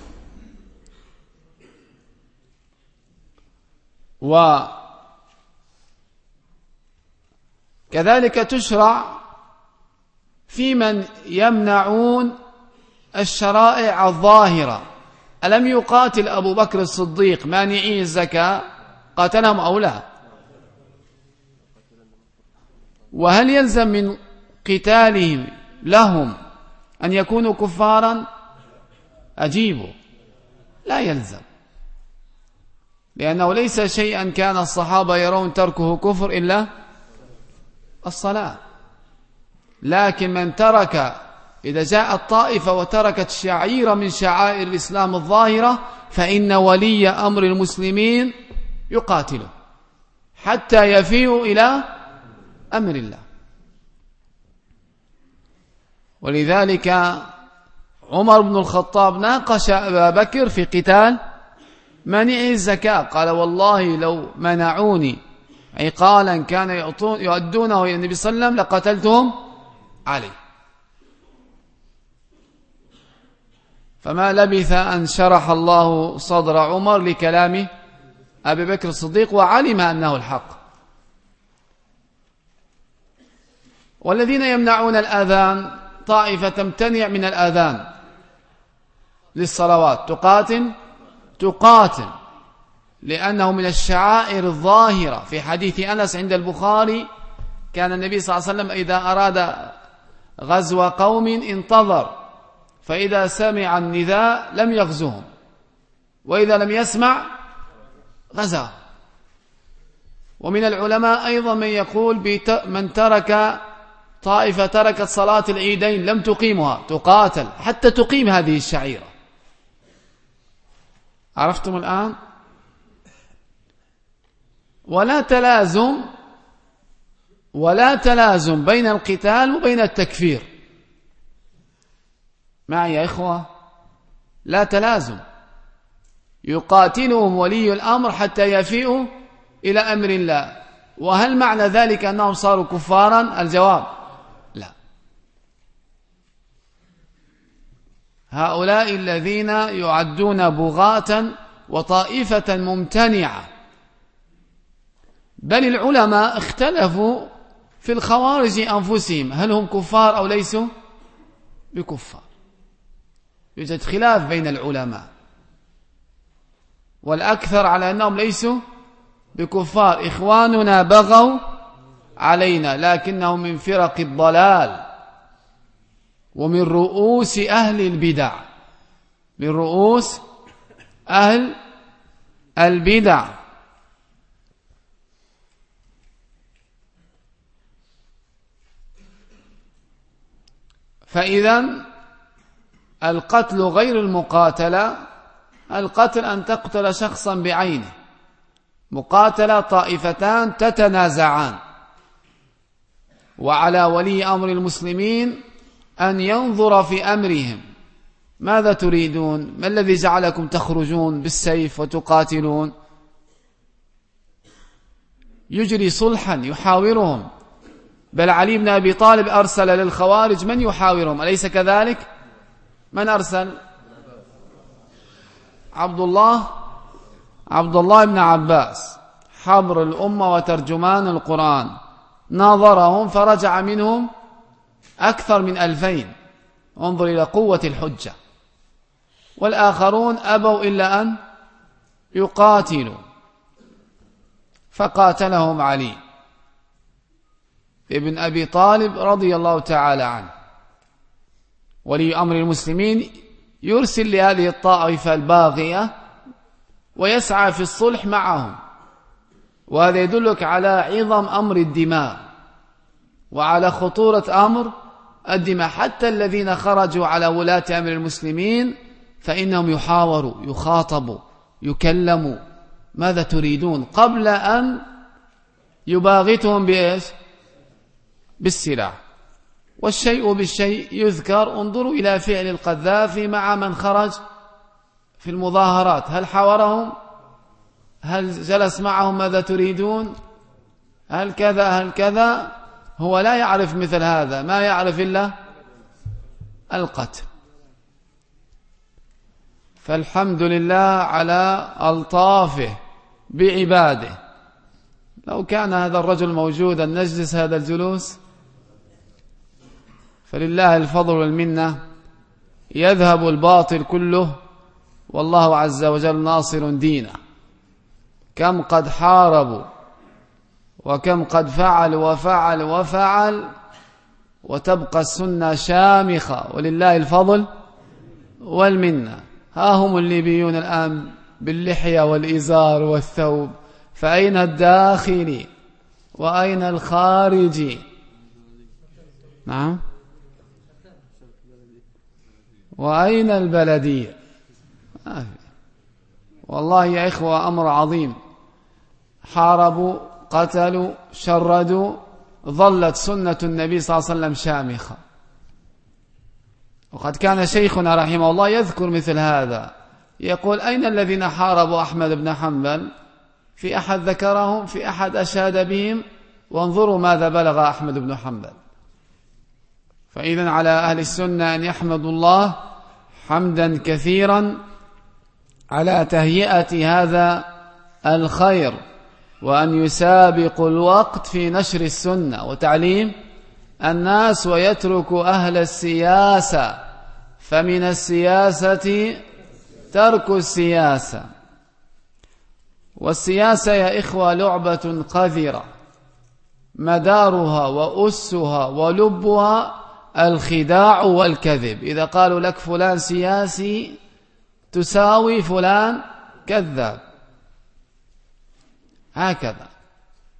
وكذلك تشرع في من يمنعون الشرائع الظاهرة. ألم يقاتل أبو بكر الصديق مانعي الزكاة؟ قاتلهم أو لا؟ وهل يلزم من قتالهم لهم أن يكونوا كفارا؟ أجيبوا: لا يلزم، لأنه ليس شيئا كان الصحابة يرون تركه كفر إلا الصلاة. لكن من ترك، إذا جاءت طائفة وتركت شعيرة من شعائر الإسلام الظاهرة، فإن ولي أمر المسلمين يقاتله حتى يفيء إلى أمر الله. ولذلك عمر بن الخطاب ناقش أبا بكر في قتال مانعي الزكاة، قال: والله لو منعوني عقالا كان يؤدونه إلى النبي صلى الله عليه وسلم لقتلتهم عليه. فما لبث أن شرح الله صدر عمر لكلام أبي بكر الصديق، وعلم أنه الحق. والذين يمنعون الأذان، طائفة تمتنع من الأذان للصلوات، تقاتل تقاتل لأنه من الشعائر الظاهرة. في حديث أنس عند البخاري: كان النبي صلى الله عليه وسلم إذا أراد غزو قوم انتظر، فإذا سمع النداء لم يغزوهم، وإذا لم يسمع غزا. ومن العلماء أيضا من يقول من ترك طائفة تركت صلاة العيدين لم تقيمها تقاتل حتى تقيم هذه الشعيرة. عرفتم الآن؟ ولا تلازم ولا تلازم بين القتال وبين التكفير. معي يا إخوة؟ لا تلازم. يقاتلهم ولي الأمر حتى يفيئوا إلى أمر الله. وهل معنى ذلك أنهم صاروا كفارا؟ الجواب لا. هؤلاء الذين يعدون بغاة وطائفة ممتنعة. بل العلماء اختلفوا في الخوارج أنفسهم، هل هم كفار أو ليسوا بكفار؟ يوجد خلاف بين العلماء، والأكثر على أنهم ليسوا بكفار. إخواننا بغوا علينا لكنهم من فرق الضلال ومن رؤوس أهل البدع، من رؤوس أهل البدع. فإذا القتل غير المقاتلة، القتل أن تقتل شخصا بعينه، مقاتلة طائفتان تتنازعان، وعلى ولي أمر المسلمين أن ينظر في أمرهم، ماذا تريدون؟ ما الذي جعلكم تخرجون بالسيف وتقاتلون؟ يجري صلحا يحاورهم. بل علي بن أبي طالب أرسل للخوارج من يحاورهم، أليس كذلك؟ من أرسل؟ عبد الله عبد الله بن عباس حبر الأمة وترجمان القرآن، ناظرهم فرجع منهم أكثر من ألفين. انظر إلى قوة الحجة. والآخرون أبوا إلا أن يقاتلوا، فقاتلهم علي ابن أبي طالب رضي الله تعالى عنه. ولي أمر المسلمين يرسل لهذه الطائفة الباغية ويسعى في الصلح معهم، وهذا يدلك على عظم أمر الدماء وعلى خطورة أمر الدماء. حتى الذين خرجوا على ولاة أمر المسلمين فإنهم يحاوروا، يخاطبوا، يكلموا، ماذا تريدون؟ قبل أن يباغتهم بإيش؟ بالسلاح. والشيء بالشيء يذكر. انظروا إلى فعل القذافي مع من خرج في المظاهرات، هل حاورهم؟ هل جلس معهم؟ ماذا تريدون؟ هل كذا هل كذا؟ هو لا يعرف مثل هذا، ما يعرف إلا القتل. فالحمد لله على ألطافه بعباده. لو كان هذا الرجل موجودا نجلس هذا الجلوس؟ فلله الفضل والمنة، يذهب الباطل كله والله عز وجل ناصر دينه. كم قد حاربوا وكم قد فعل وفعل وفعل وتبقى السنة شامخة ولله الفضل والمنة. ها هم الليبيون الآن باللحية والإزار والثوب، فأين الداخلي وأين الخارجي؟ نعم، وأين البلدية؟ والله يا إخوة أمر عظيم. حاربوا، قتلوا، شردوا، ظلت سنة النبي صلى الله عليه وسلم شامخة. وقد كان شيخنا رحمه الله يذكر مثل هذا، يقول أين الذين حاربوا أحمد بن حنبل؟ في أحد ذكرهم؟ في أحد أشاد بهم؟ وانظروا ماذا بلغ أحمد بن حنبل. فإذن على أهل السنة أن يحمدوا الله حمدا كثيرا على تهيئة هذا الخير، وأن يسابقوا الوقت في نشر السنة وتعليم الناس، ويتركوا أهل السياسة، فمن السياسة ترك السياسة. والسياسة يا إخوة لعبة قذرة، مدارها وأسها ولبها الخداع والكذب. إذا قالوا لك فلان سياسي تساوي فلان كذاب، هكذا.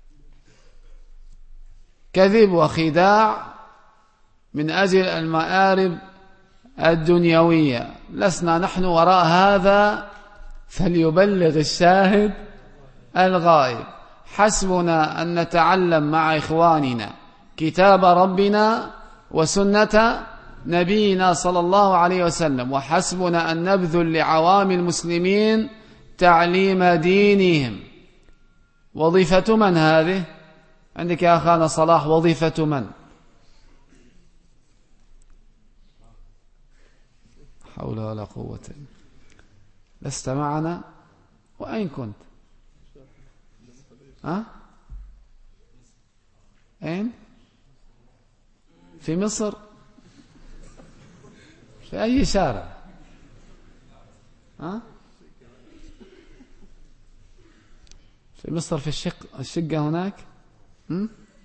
كذب وخداع من أجل المآرب الدنيوية. لسنا نحن وراء هذا، فليبلغ الشاهد الغائب. حسبنا أن نتعلم مع إخواننا كتاب ربنا وسنة نبينا صلى الله عليه وسلم، وحسبنا أن نبذل لعوام المسلمين تعليم دينهم. وظيفة من هذه؟ عندك يا أخانا صلاح، وظيفة من؟ حول ولا قوة. لست معنا؟ وأين كنت؟ أه؟ أين؟ في مصر؟ في أي شارع؟ أه؟ في مصر، في الشق الشقة هناك. م?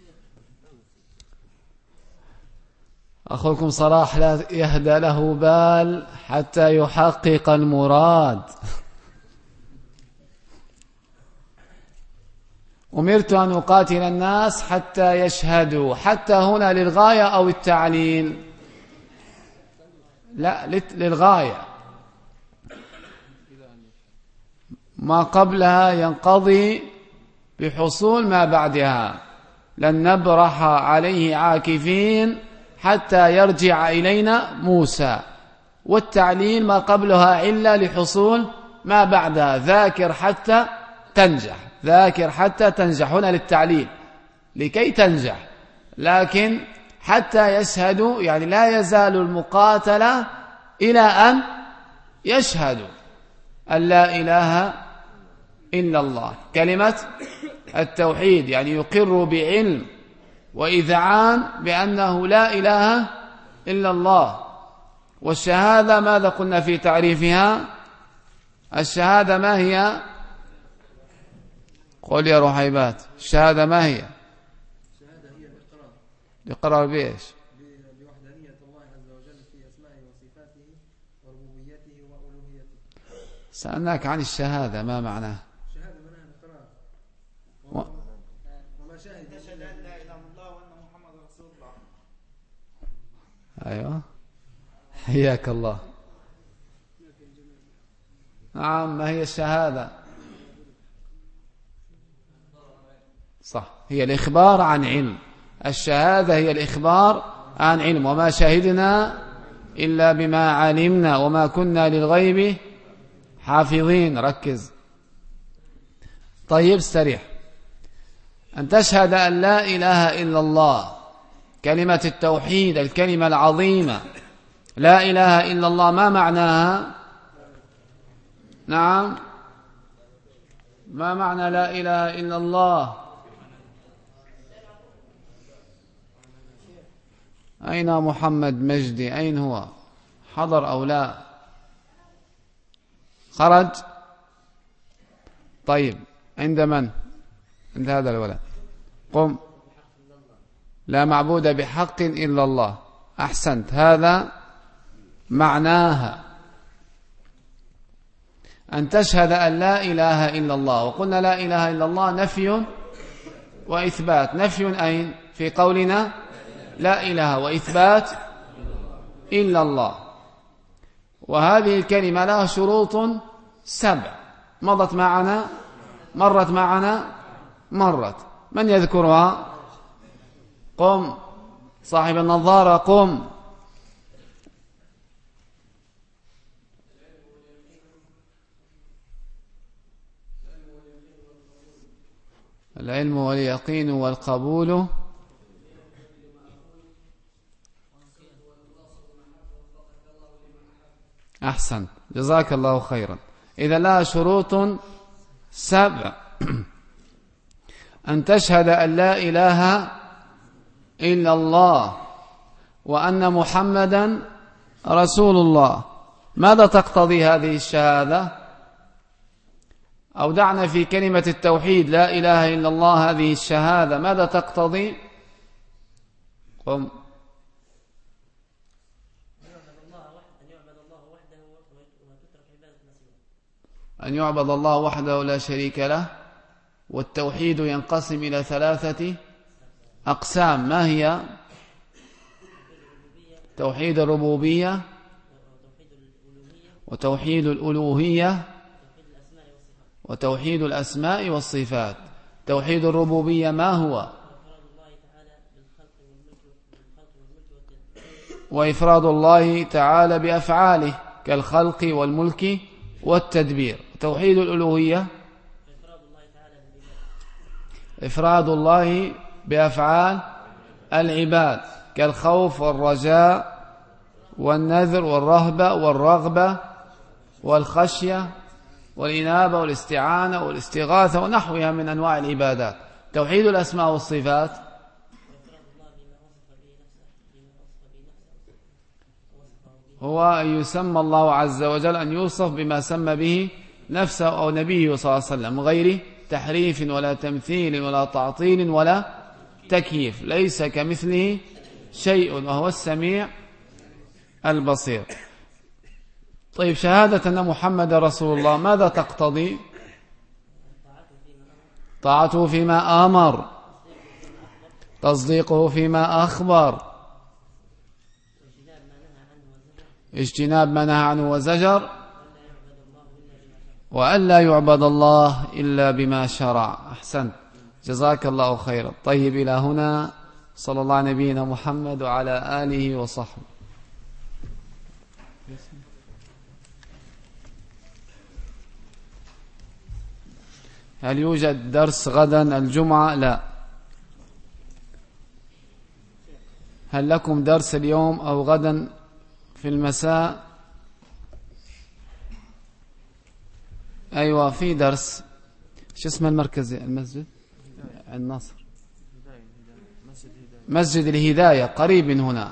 أخوكم صلاح لا يهدى له بال حتى يحقق المراد. أمرت أن أقاتل الناس حتى يشهدوا. حتى هنا للغاية أو التعليل؟ لا، للغاية. ما قبلها ينقضي بحصول ما بعدها. لن نبرح عليه عاكفين حتى يرجع إلينا موسى. والتعليل ما قبلها علة لحصول ما بعدها. ذاكر حتى تنجح، ذاكر حتى تنجح. هنا للتعليل لكي تنجح. لكن حتى يشهدوا يعني لا يزال المقاتلة إلى أن يشهدوا أن لا إله إلا الله، كلمة التوحيد، يعني يقر بعلم وإذعان بأنه لا إله إلا الله. والشهادة ماذا قلنا في تعريفها؟ الشهادة ما هي؟ قل يا رحيبات، الشهادة ما هي؟ الشهادة هي الإقرار. الإقرار بإيش؟ بوحدانية الله عز وجل في أسمائه وصفاته وربوبيته وألوهيته. سألناك عن الشهادة، ما معناه؟ الشهادة معناها الإقرار. و... وما شاهد تشهد أن لا إله إلا الله وأن محمد رسول الله. أيوة، حياك الله. نعم، ما هي الشهادة؟ صح، هي الإخبار عن علم. الشهادة هي الإخبار عن علم. وما شهدنا إلا بما علمنا وما كنا للغيب حافظين. ركز. طيب استريح. أن تشهد أن لا إله إلا الله، كلمة التوحيد، الكلمة العظيمة. لا إله إلا الله ما معناها؟ نعم، ما معنى لا إله إلا الله؟ أين محمد مجدي؟ أين هو؟ حضر أو لا؟ خرج؟ طيب، عند من؟ عند هذا الولد. قم. لا معبود بحق إلا الله. أحسنت، هذا معناها. أن تشهد أن لا إله إلا الله. وقلنا لا إله إلا الله نفي وإثبات. نفي أين؟ في قولنا لا إله، وإثبات إلا الله. وهذه الكلمة لها شروط سبع مضت معنا، مرت معنا مرت. من يذكرها؟ قم. صاحب النظارة قم. العلم واليقين والقبول. أحسن، جزاك الله خيرا. إذا لها شروط سبع. أن تشهد أن لا إله إلا الله وأن محمدا رسول الله. ماذا تقتضي هذه الشهادة؟ أو دعنا في كلمة التوحيد لا إله إلا الله، هذه الشهادة ماذا تقتضي؟ قم. أن يعبد الله وحده لا شريك له. والتوحيد ينقسم إلى ثلاثة أقسام ما هي؟ توحيد الربوبية وتوحيد الألوهية وتوحيد الأسماء والصفات. توحيد الربوبية ما هو؟ وإفراد الله تعالى بأفعاله كالخلق والملك والتدبير. توحيد الألوهية إفراد الله بأفعال العباد كالخوف والرجاء والنذر والرهبة والرغبة والخشية والإنابة والاستعانة والاستغاثة ونحوها من أنواع العبادات. توحيد الأسماء والصفات هو أن يسمى الله عز وجل، أن يوصف بما سمى به نفسه أو نبيه صلى الله عليه وسلم، غير تحريف ولا تمثيل ولا تعطيل ولا تكييف. ليس كمثله شيء وهو السميع البصير. طيب، شهادة أن محمد رسول الله ماذا تقتضي؟ طاعته فيما أمر، تصديقه فيما أخبر، اجتناب ما نهى عنه وزجر، وأن لا يعبد الله إلا بما شرع. أحسنت، جزاك الله خيرا. طيب، إلى هنا صلى الله على نبينا محمد وعلى آله وصحبه. هل يوجد درس غدا الجمعة؟ لا. هل لكم درس اليوم أو غدا في المساء؟ أيوة، في درس. شو اسم المركز المسجد؟ النصر، مسجد الهداية، قريب من هنا.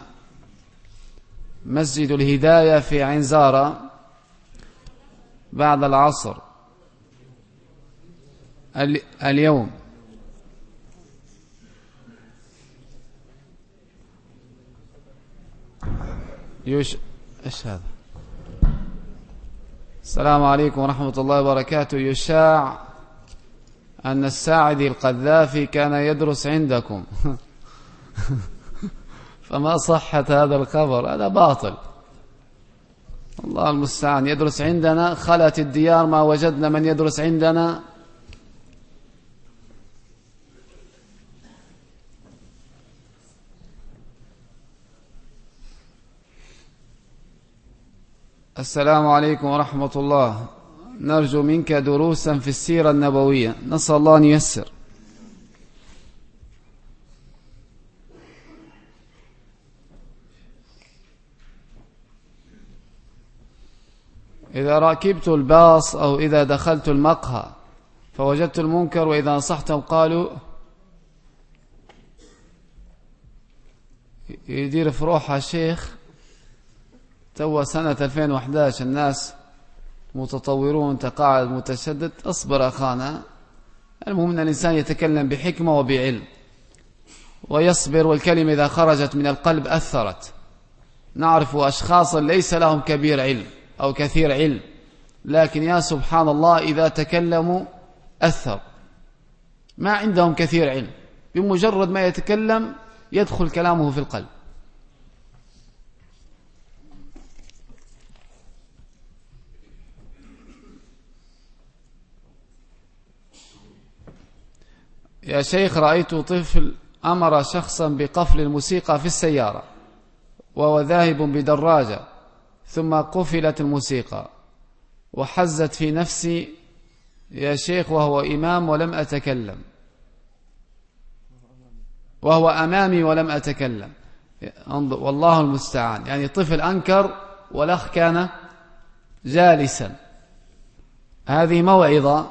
مسجد الهداية في عنزارة بعد العصر اليوم. يوش ايش هذا؟ السلام عليكم ورحمة الله وبركاته. يشاع أن الساعدي القذافي كان يدرس عندكم فما صحة هذا الخبر؟ هذا باطل، الله المستعان. يدرس عندنا، خلت الديار ما وجدنا من يدرس عندنا. السلام عليكم ورحمة الله. نرجو منك دروسا في السيرة النبوية، نسأل الله أن ييسر. إذا ركبت الباص أو إذا دخلت المقهى فوجدت المنكر وإذا نصحتهم قالوا يدير في روحها شيخ. تو سنة ألفين وأحد عشر الناس متطورون، تقاعد متشدد. اصبر أخانا، المهم أن الإنسان يتكلم بحكمة وبعلم ويصبر، والكلمة إذا خرجت من القلب أثرت. نعرف أشخاصا ليس لهم كبير علم أو كثير علم، لكن يا سبحان الله إذا تكلموا أثر. ما عندهم كثير علم، بمجرد ما يتكلم يدخل كلامه في القلب. يا شيخ، رأيت طفل أمر شخصا بقفل الموسيقى في السيارة وهو ذاهب بدراجة، ثم قفلت الموسيقى وحزت في نفسي يا شيخ وهو إمام ولم أتكلم، وهو أمامي ولم أتكلم. والله المستعان. يعني طفل أنكر والأخ كان جالسا. هذه موعظة،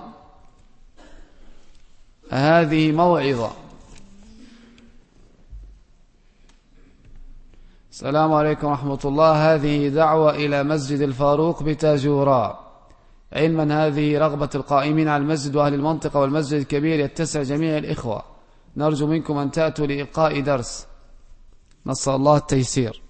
هذه موعظة. السلام عليكم ورحمة الله. هذه دعوة إلى مسجد الفاروق بتاجوراء، علما هذه رغبة القائمين على المسجد وأهل المنطقة، والمسجد الكبير يتسع جميع الإخوة. نرجو منكم أن تأتوا لإلقاء درس، نسأل الله التيسير.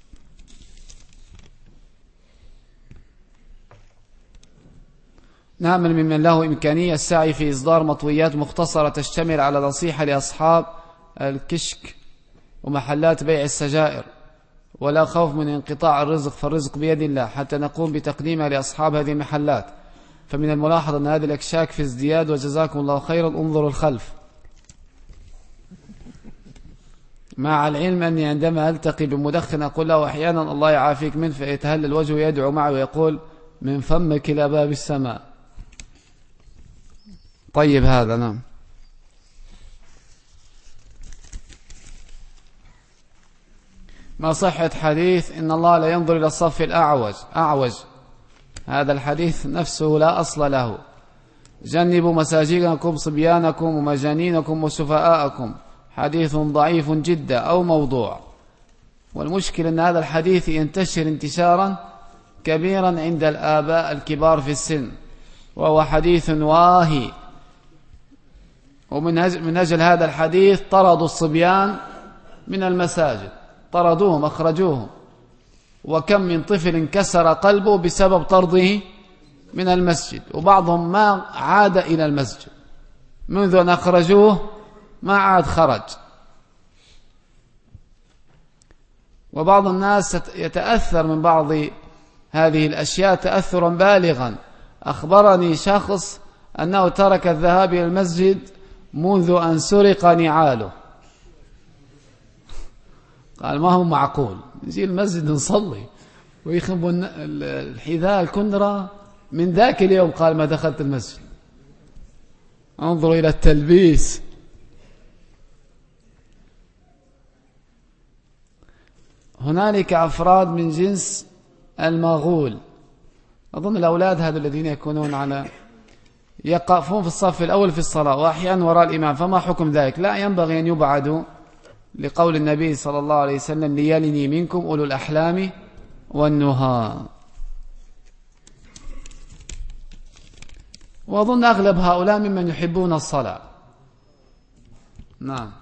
نعمل ممن له إمكانية السعي في إصدار مطويات مختصرة تشتمل على نصيحة لأصحاب الكشك ومحلات بيع السجائر، ولا خوف من انقطاع الرزق، فالرزق بيد الله، حتى نقوم بتقديمها لأصحاب هذه المحلات. فمن الملاحظ أن هذه الأكشاك في ازدياد، وجزاكم الله خيرا. انظروا الخلف. مع العلم أني عندما ألتقي بمدخن أقول له أحيانا الله يعافيك منه، فيتهلل وجهه ويدعو معه ويقول من فمك إلى باب السماء. طيب هذا نعم. ما صحة حديث إن الله لا ينظر إلى الصف الأعوج أعوج؟ هذا الحديث نفسه لا أصل له. جنبوا مساجدكم صبيانكم ومجانينكم وسفاءكم، حديث ضعيف جدا أو موضوع. والمشكلة أن هذا الحديث ينتشر انتشارا كبيرا عند الآباء الكبار في السن، وهو حديث واهي. ومن أجل هذا الحديث طردوا الصبيان من المساجد، طردوهم أخرجوهم. وكم من طفل انكسر قلبه بسبب طرده من المسجد، وبعضهم ما عاد إلى المسجد منذ أن أخرجوه، ما عاد خرج. وبعض الناس يتأثر من بعض هذه الأشياء تأثرا بالغا. أخبرني شخص أنه ترك الذهاب إلى المسجد منذ أن سرق نعاله. قال ما هو معقول نجي المسجد نصلي ويخنبوا الحذاء الكندرة من ذاك اليوم. قال ما دخلت المسجد. انظروا إلى التلبيس. هنالك أفراد من جنس المغول، أظن الأولاد هذا الذين يكونون على يقفون في الصف الأول في الصلاة وأحيانا وراء الإمام، فما حكم ذلك؟ لا ينبغي أن يبعدوا، لقول النبي صلى الله عليه وسلم ليلني منكم أولو الأحلام والنهى. وأظن أغلب هؤلاء ممن يحبون الصلاة. نعم.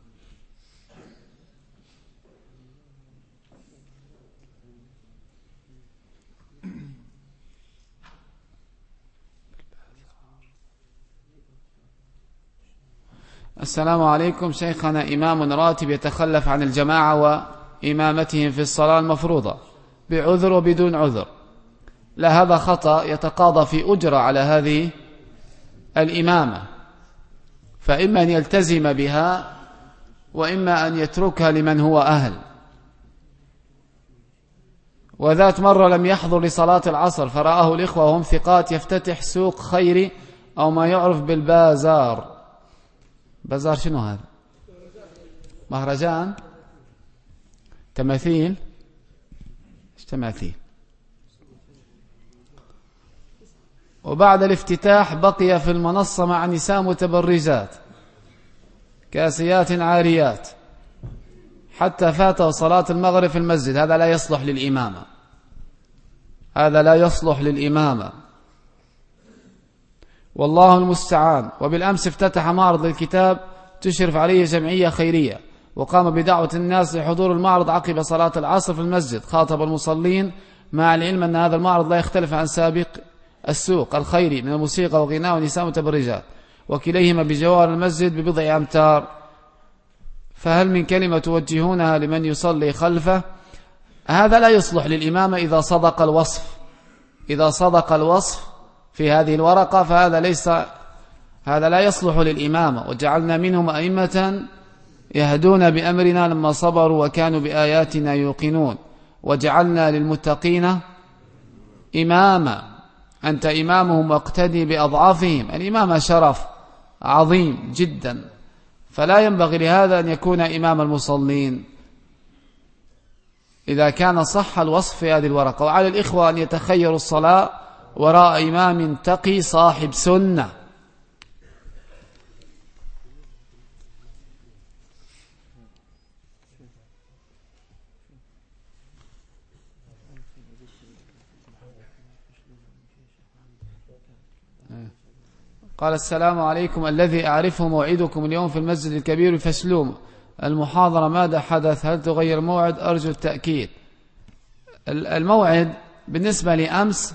السلام عليكم شيخنا، إمام راتب يتخلف عن الجماعة وإمامتهم في الصلاة المفروضة بعذر وبدون عذر، لا هذا خطأ يتقاضى في أجرة على هذه الإمامة، فإما أن يلتزم بها وإما أن يتركها لمن هو أهل. وذات مرة لم يحضر لصلاة العصر، فرآه الإخوة وهم ثقات يفتتح سوق خيري أو ما يعرف بالبازار. بازار شنو هذا؟ مهرجان؟ تماثيل؟ ايش تماثيل؟ وبعد الافتتاح بقي في المنصة مع نساء متبرجات كاسيات عاريات حتى فاته صلاة المغرب في المسجد. هذا لا يصلح للإمامة، هذا لا يصلح للإمامة، والله المستعان. وبالأمس افتتح معرض للكتاب تشرف عليه جمعية خيرية، وقام بدعوة الناس لحضور المعرض عقب صلاة العصر في المسجد. خاطب المصلين مع العلم أن هذا المعرض لا يختلف عن سابق السوق الخيري من الموسيقى وغناء ونساء متبرجات، وكليهما بجوار المسجد ببضع أمتار. فهل من كلمة توجهونها لمن يصلي خلفه؟ هذا لا يصلح للإمامة إذا صدق الوصف، إذا صدق الوصف في هذه الورقة فهذا ليس، هذا لا يصلح للإمامة. وجعلنا منهم أئمة يهدون بأمرنا لما صبروا وكانوا بآياتنا يوقنون، وجعلنا للمتقين إماما. أنت إمامهم واقتدي بأضعافهم. الإمامة شرف عظيم جدا، فلا ينبغي لهذا أن يكون إمام المصلين إذا كان صح الوصف في هذه الورقة. وعلى الإخوة أن يتخيروا الصلاة وراء إمام تقي صاحب سنة. قال السلام عليكم، الذي أعرفه موعدكم اليوم في المسجد الكبير فسلوم، المحاضرة ماذا حدث؟ هل تغير الموعد؟ أرجو التأكيد. الموعد بالنسبة لأمس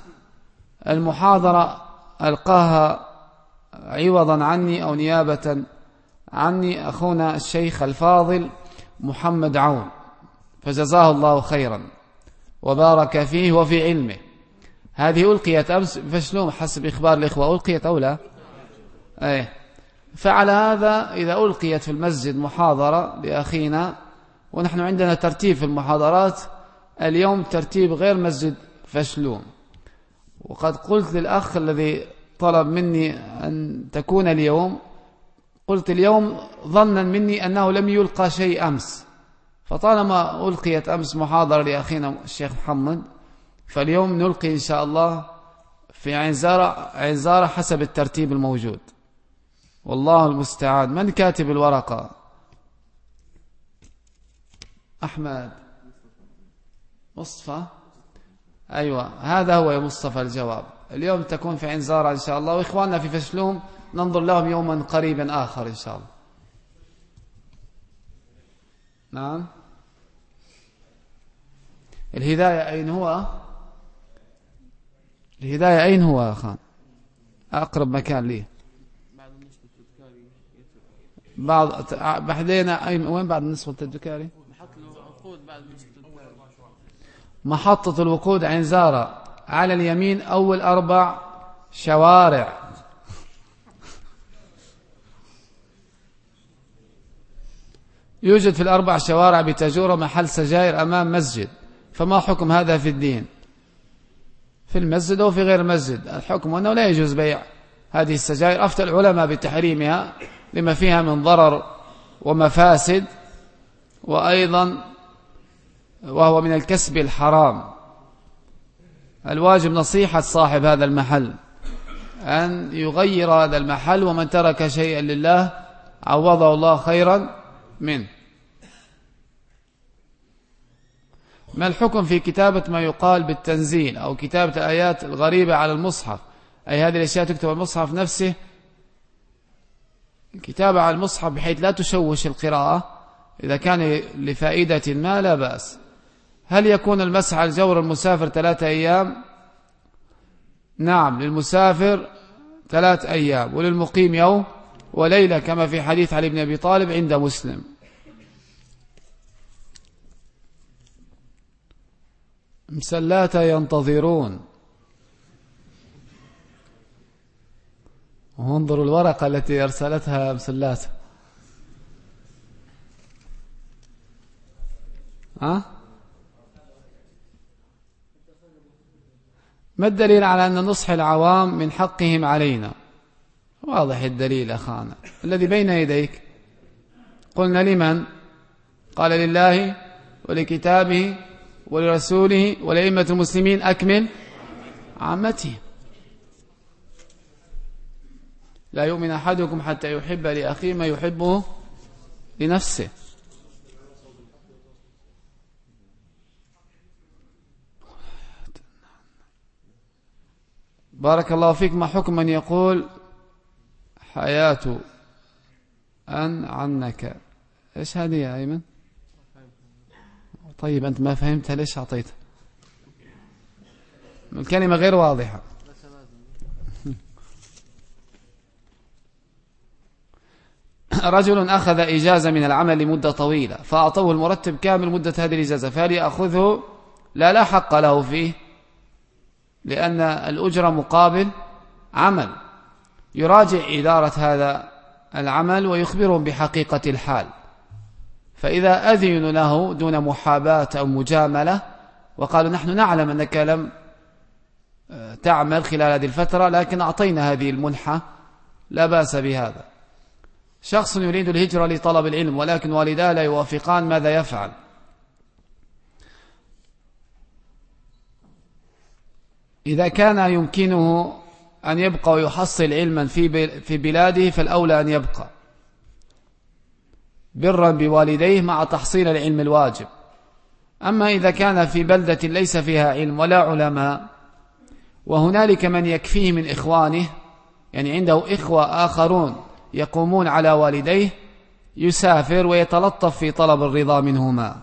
المحاضرة ألقاها عوضا عني أو نيابة عني أخونا الشيخ الفاضل محمد عون، فجزاه الله خيرا وبارك فيه وفي علمه. هذه ألقيت أمس فشلوم حسب إخبار الإخوة، ألقيت أو لا؟ أيه. فعلى هذا إذا ألقيت في المسجد محاضرة لأخينا، ونحن عندنا ترتيب في المحاضرات اليوم ترتيب غير مسجد فشلوم، وقد قلت للأخ الذي طلب مني أن تكون اليوم، قلت اليوم ظنا مني أنه لم يلقى شيء أمس، فطالما ألقيت أمس محاضرة لأخينا الشيخ محمد، فاليوم نلقي إن شاء الله في عنزارة, عنزارة حسب الترتيب الموجود، والله المستعان. من كاتب الورقة؟ أحمد مصطفى؟ أيوة هذا هو يا مصطفى الجواب. اليوم تكون في عنزارة إن شاء الله، وإخواننا في فشلوم ننظر لهم يوما قريبا آخر إن شاء الله. نعم. الهداية أين هو؟ الهداية أين هو يا أخان؟ أقرب مكان لي. بعض بحدينا أين وين بعد النصف التذكاري؟ محطة الوقود عنزارة على اليمين، أول أربع شوارع. يوجد في الأربع شوارع بتاجورة محل سجائر أمام مسجد، فما حكم هذا في الدين؟ في المسجد أو في غير المسجد؟ الحكم أنه لا يجوز بيع هذه السجائر. أفتى العلماء بتحريمها لما فيها من ضرر ومفاسد، وأيضا وهو من الكسب الحرام. الواجب نصيحة صاحب هذا المحل أن يغير هذا المحل، ومن ترك شيئا لله عوضه الله خيرا منه. ما الحكم في كتابة ما يقال بالتنزيل أو كتابة الآيات الغريبة على المصحف؟ أي هذه الأشياء تكتب المصحف نفسه، الكتابة على المصحف بحيث لا تشوش القراءة، إذا كان لفائدة ما لا بأس. هل يكون المسح على الجور المسافر ثلاثة أيام؟ نعم، للمسافر ثلاث أيام، وللمقيم يوم وليلة، كما في حديث علي بن أبي طالب عند مسلم. مسلاتة ينتظرون. وانظروا الورقة التي أرسلتها مسلاتة. ها؟ ما الدليل على أن نصح العوام من حقهم علينا؟ واضح الدليل أخانا الذي بين يديك. قلنا لمن؟ قال لله ولكتابه ولرسوله ولأئمة المسلمين أكمل عامتهم. لا يؤمن أحدكم حتى يحب لأخيه ما يحبه لنفسه. بارك الله فيك. ما حكم من يقول حياة أن عنك؟ إيش هذه يا أيمن؟ طيب أنت ما فهمتها ليش أعطيتها؟ الكلمة غير واضحة. رجل أخذ إجازة من العمل لمدة طويلة، فأعطوه المرتب كامل مدة هذه الإجازة، فهل يأخذه؟ لا لا حق له فيه، لأن الأجرة مقابل عمل. يراجع إدارة هذا العمل ويخبرهم بحقيقة الحال، فإذا أذنوا له دون محاباة أو مجاملة وقالوا نحن نعلم أنك لم تعمل خلال هذه الفترة لكن أعطينا هذه المنحة، لا بأس بهذا. شخص يريد الهجرة لطلب العلم ولكن والداه لا يوافقان، ماذا يفعل؟ إذا كان يمكنه أن يبقى ويحصل علما في بلاده فالأولى أن يبقى برا بوالديه مع تحصيل العلم الواجب. أما إذا كان في بلدة ليس فيها علم ولا علماء وهنالك من يكفيه من إخوانه، يعني عنده إخوة آخرون يقومون على والديه، يسافر ويتلطف في طلب الرضا منهما.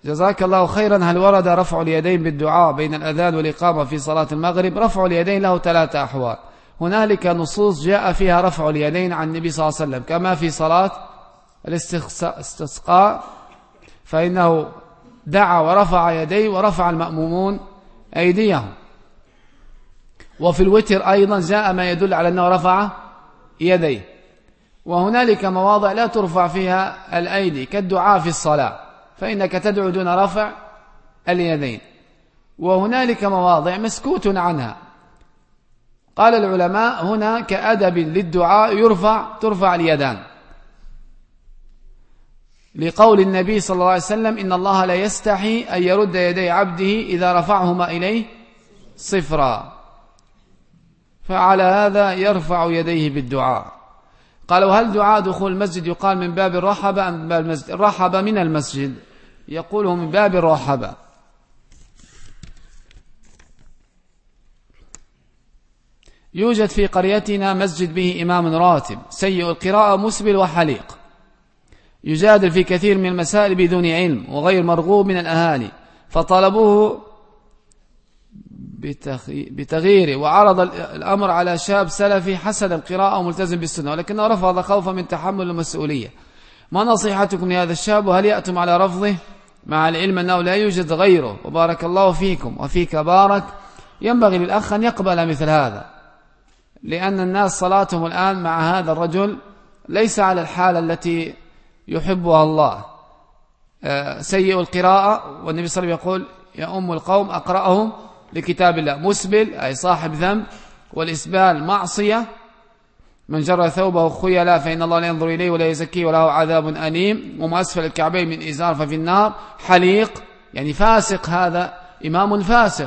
جزاك الله خيرا. هل ورد رفع اليدين بالدعاء بين الأذان والإقامة في صلاة المغرب؟ رفع اليدين له ثلاثة أحوال. هنالك نصوص جاء فيها رفع اليدين عن النبي صلى الله عليه وسلم، كما في صلاة الاستسقاء فإنه دعا ورفع يديه ورفع المأمومون أيديهم. وفي الوتر أيضا جاء ما يدل على أنه رفع يديه. وهنالك مواضع لا ترفع فيها الأيدي كالدعاء في الصلاة، فإنك تدعو دون رفع اليدين. وهنالك مواضع مسكوت عنها. قال العلماء هنا كأدب للدعاء يرفع ترفع اليدان، لقول النبي صلى الله عليه وسلم: إن الله لا يستحي أن يرد يدي عبده إذا رفعهما إليه صفرا. فعلى هذا يرفع يديه بالدعاء. قالوا: هل دعاء دخول المسجد يقال من باب الرحبة أم من باب المسجد؟ الرحبة من المسجد، يقوله من باب الرحبة. يوجد في قريتنا مسجد به إمام راتب سيء القراءة مسبل وحليق، يجادل في كثير من المسائل بدون علم وغير مرغوب من الأهالي، فطلبوه بتغييره، وعرض الأمر على شاب سلفي حسن القراءة وملتزم بالسنة، ولكنه رفض خوفا من تحمل المسؤولية. ما نصيحتكم لهذا الشاب، وهل يأتم على رفضه مع العلم أنه لا يوجد غيره؟ وبارك الله فيكم وفيك بارك. ينبغي للأخ أن يقبل مثل هذا، لأن الناس صلاتهم الآن مع هذا الرجل ليس على الحالة التي يحبها الله. سيء القراءة، والنبي صلى الله عليه وسلم يقول: يا أم القوم أقرأهم لكتاب الله. مسبل أي صاحب ذنب، والإسبال معصية. من جر ثوبه خيلا فإن الله لا ينظر إليه ولا يزكيه وله عذاب أليم. وما أسفل الكعبين من إزار ففي النار. حليق يعني فاسق، هذا إمام فاسق،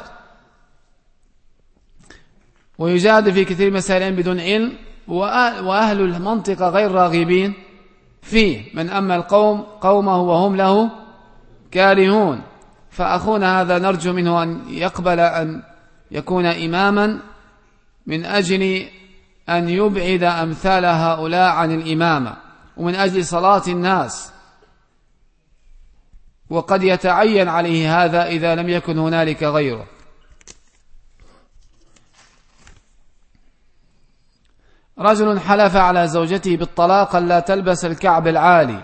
ويجادل في كثير مسائل بدون علم، وأهل المنطقة غير راغبين فيه. من أما القوم قومه وهم له كارهون. فأخونا هذا نرجو منه أن يقبل أن يكون إماما من أجل أن يبعد أمثال هؤلاء عن الإمامة، ومن أجل صلاة الناس. وقد يتعين عليه هذا إذا لم يكن هنالك غيره. رجل حلف على زوجته بالطلاق لا تلبس الكعب العالي،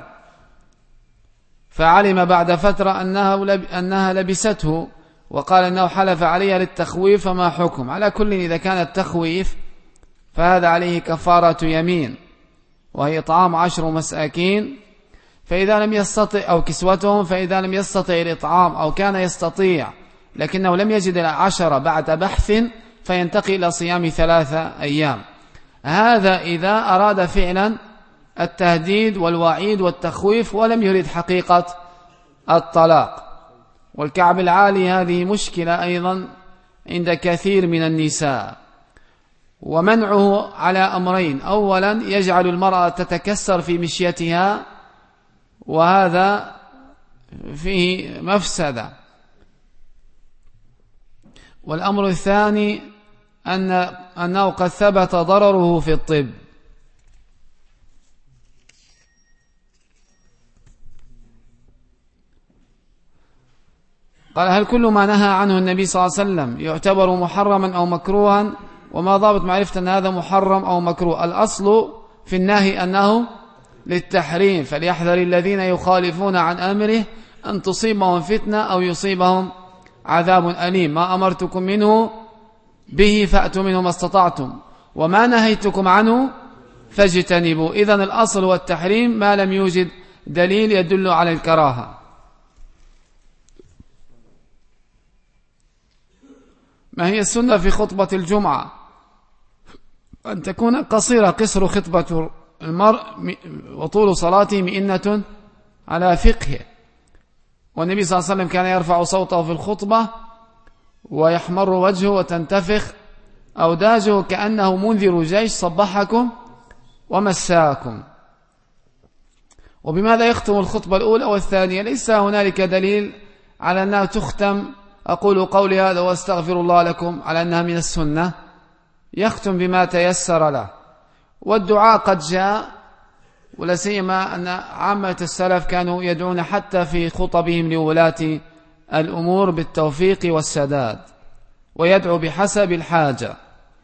فعلم بعد فترة أنها, أنها لبسته، وقال أنه حلف عليها للتخويف، فما حكم؟ على كل إذا كان التخويف فهذا عليه كفارة يمين، وهي طعام عشر مساكين، فإذا لم يستطع أو كسوتهم، فإذا لم يستطع الإطعام أو كان يستطيع لكنه لم يجد العشرة بعد بحث فينتقي إلى صيام ثلاثة أيام. هذا إذا أراد فعلا التهديد والوعيد والتخويف ولم يريد حقيقة الطلاق. والكعب العالي هذه مشكلة أيضا عند كثير من النساء، ومنعه على أمرين: أولا يجعل المرأة تتكسر في مشيتها، وهذا فيه مفسدة. والأمر الثاني أن أنه قد ثبت ضرره في الطب. قال: هل كل ما نهى عنه النبي صلى الله عليه وسلم يعتبر محرما أو مكروها؟ وما ضابط معرفة أن هذا محرم أو مكروه؟ الأصل في النهي أنه للتحريم، فليحذر الذين يخالفون عن أمره أن تصيبهم فتنة أو يصيبهم عذاب أليم. ما أمرتكم منه به فأتوا منه ما استطعتم، وما نهيتكم عنه فاجتنبوا. إذن الأصل هو التحريم ما لم يوجد دليل يدل على الكراهة. ما هي السنة في خطبة الجمعة؟ أن تكون قصيرة، قصر خطبة المرء وطول صلاته مئنة على فقهه. والنبي صلى الله عليه وسلم كان يرفع صوته في الخطبة ويحمر وجهه وتنتفخ أوداجه كأنه منذر جيش صبحكم ومساكم. وبماذا يختم الخطبة الأولى والثانية؟ ليس هنالك دليل على أنها تختم أقول قولي هذا واستغفر الله لكم على أنها من السنة، يختم بما تيسر له. والدعاء قد جاء ولا سيما أن عامة السلف كانوا يدعون حتى في خطبهم لولاة الأمور بالتوفيق والسداد، ويدعو بحسب الحاجة.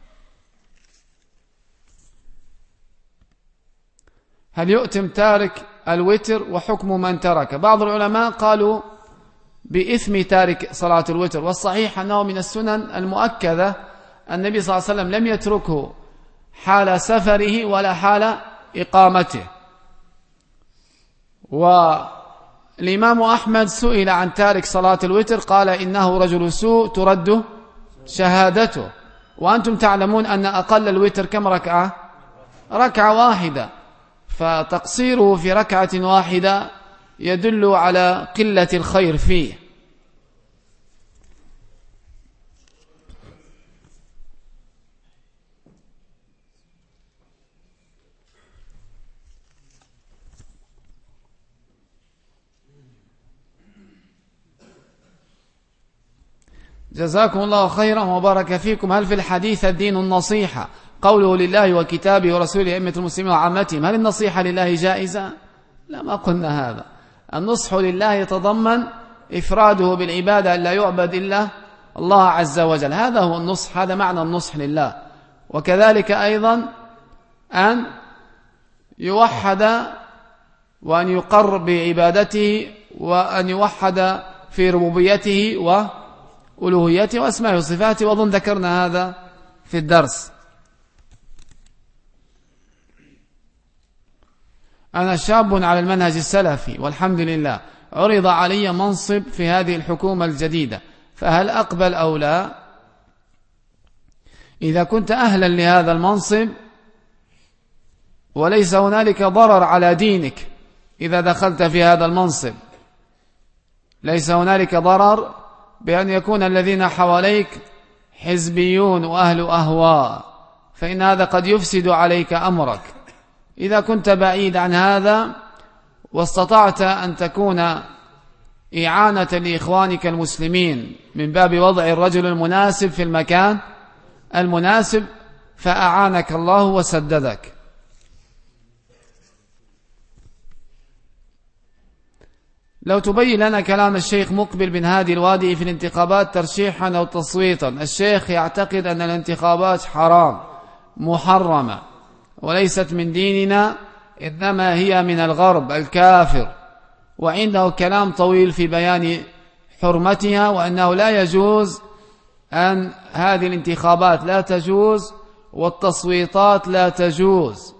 هل يؤتم تارك الوتر وحكم من ترك؟ بعض العلماء قالوا بإثم تارك صلاة الوتر، والصحيح أنه من السنن المؤكدة. النبي صلى الله عليه وسلم لم يتركه حال سفره ولا حال إقامته. والإمام أحمد سئل عن تارك صلاة الوتر قال إنه رجل سوء ترد شهادته، وأنتم تعلمون أن أقل الوتر كم ركعة؟ ركعة واحدة، فتقصيره في ركعة واحدة يدل على قلة الخير فيه. جزاكم الله خيرا وبارك فيكم. هل في الحديث الدين النصيحة؟ قوله لله وكتابه ورسوله أئمة المسلمين وعامتهم، هل النصيحة لله جائزة؟ لا، ما قلنا هذا. النصح لله يتضمن إفراده بالعبادة، أن لا يعبد إلا الله عز وجل، هذا هو النصح، هذا معنى النصح لله. وكذلك أيضا أن يوحد وأن يقر بعبادته، وأن يوحد في ربوبيته وألوهيته وأسمائه وصفاته، وأظن ذكرنا هذا في الدرس. أنا شاب على المنهج السلفي والحمد لله، عرض علي منصب في هذه الحكومة الجديدة، فهل أقبل أو لا؟ إذا كنت أهلا لهذا المنصب وليس هنالك ضرر على دينك إذا دخلت في هذا المنصب، ليس هنالك ضرر بأن يكون الذين حواليك حزبيون وأهل أهواء، فإن هذا قد يفسد عليك أمرك. إذا كنت بعيد عن هذا واستطعت أن تكون إعانة لإخوانك المسلمين من باب وضع الرجل المناسب في المكان المناسب، فأعانك الله وسددك. لو تبين لنا كلام الشيخ مقبل بن هادي الوادي في الانتخابات ترشيحا أو تصويتا. الشيخ يعتقد أن الانتخابات حرام محرمة وليست من ديننا، إنما هي من الغرب الكافر، وعنده كلام طويل في بيان حرمتها، وأنه لا يجوز، أن هذه الانتخابات لا تجوز والتصويتات لا تجوز،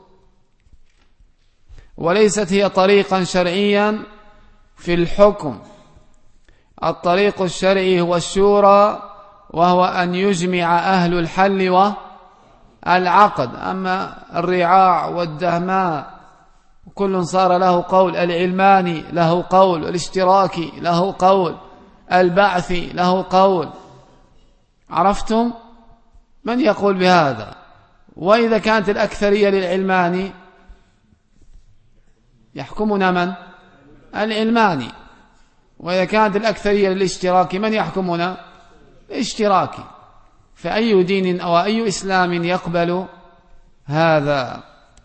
وليست هي طريقا شرعيا في الحكم. الطريق الشرعي هو الشورى، وهو أن يجمع أهل الحل والعقد. أما الرعاع والدهماء كل صار له قول، العلماني له قول، الاشتراكي له قول، البعثي له قول. عرفتم من يقول بهذا؟ وإذا كانت الأكثرية للعلماني يحكمنا من؟ العلماني. وإذا كانت الأكثرية للاشتراكي من يحكمنا؟ الاشتراكي. فأي دين أو أي إسلام يقبل هذا؟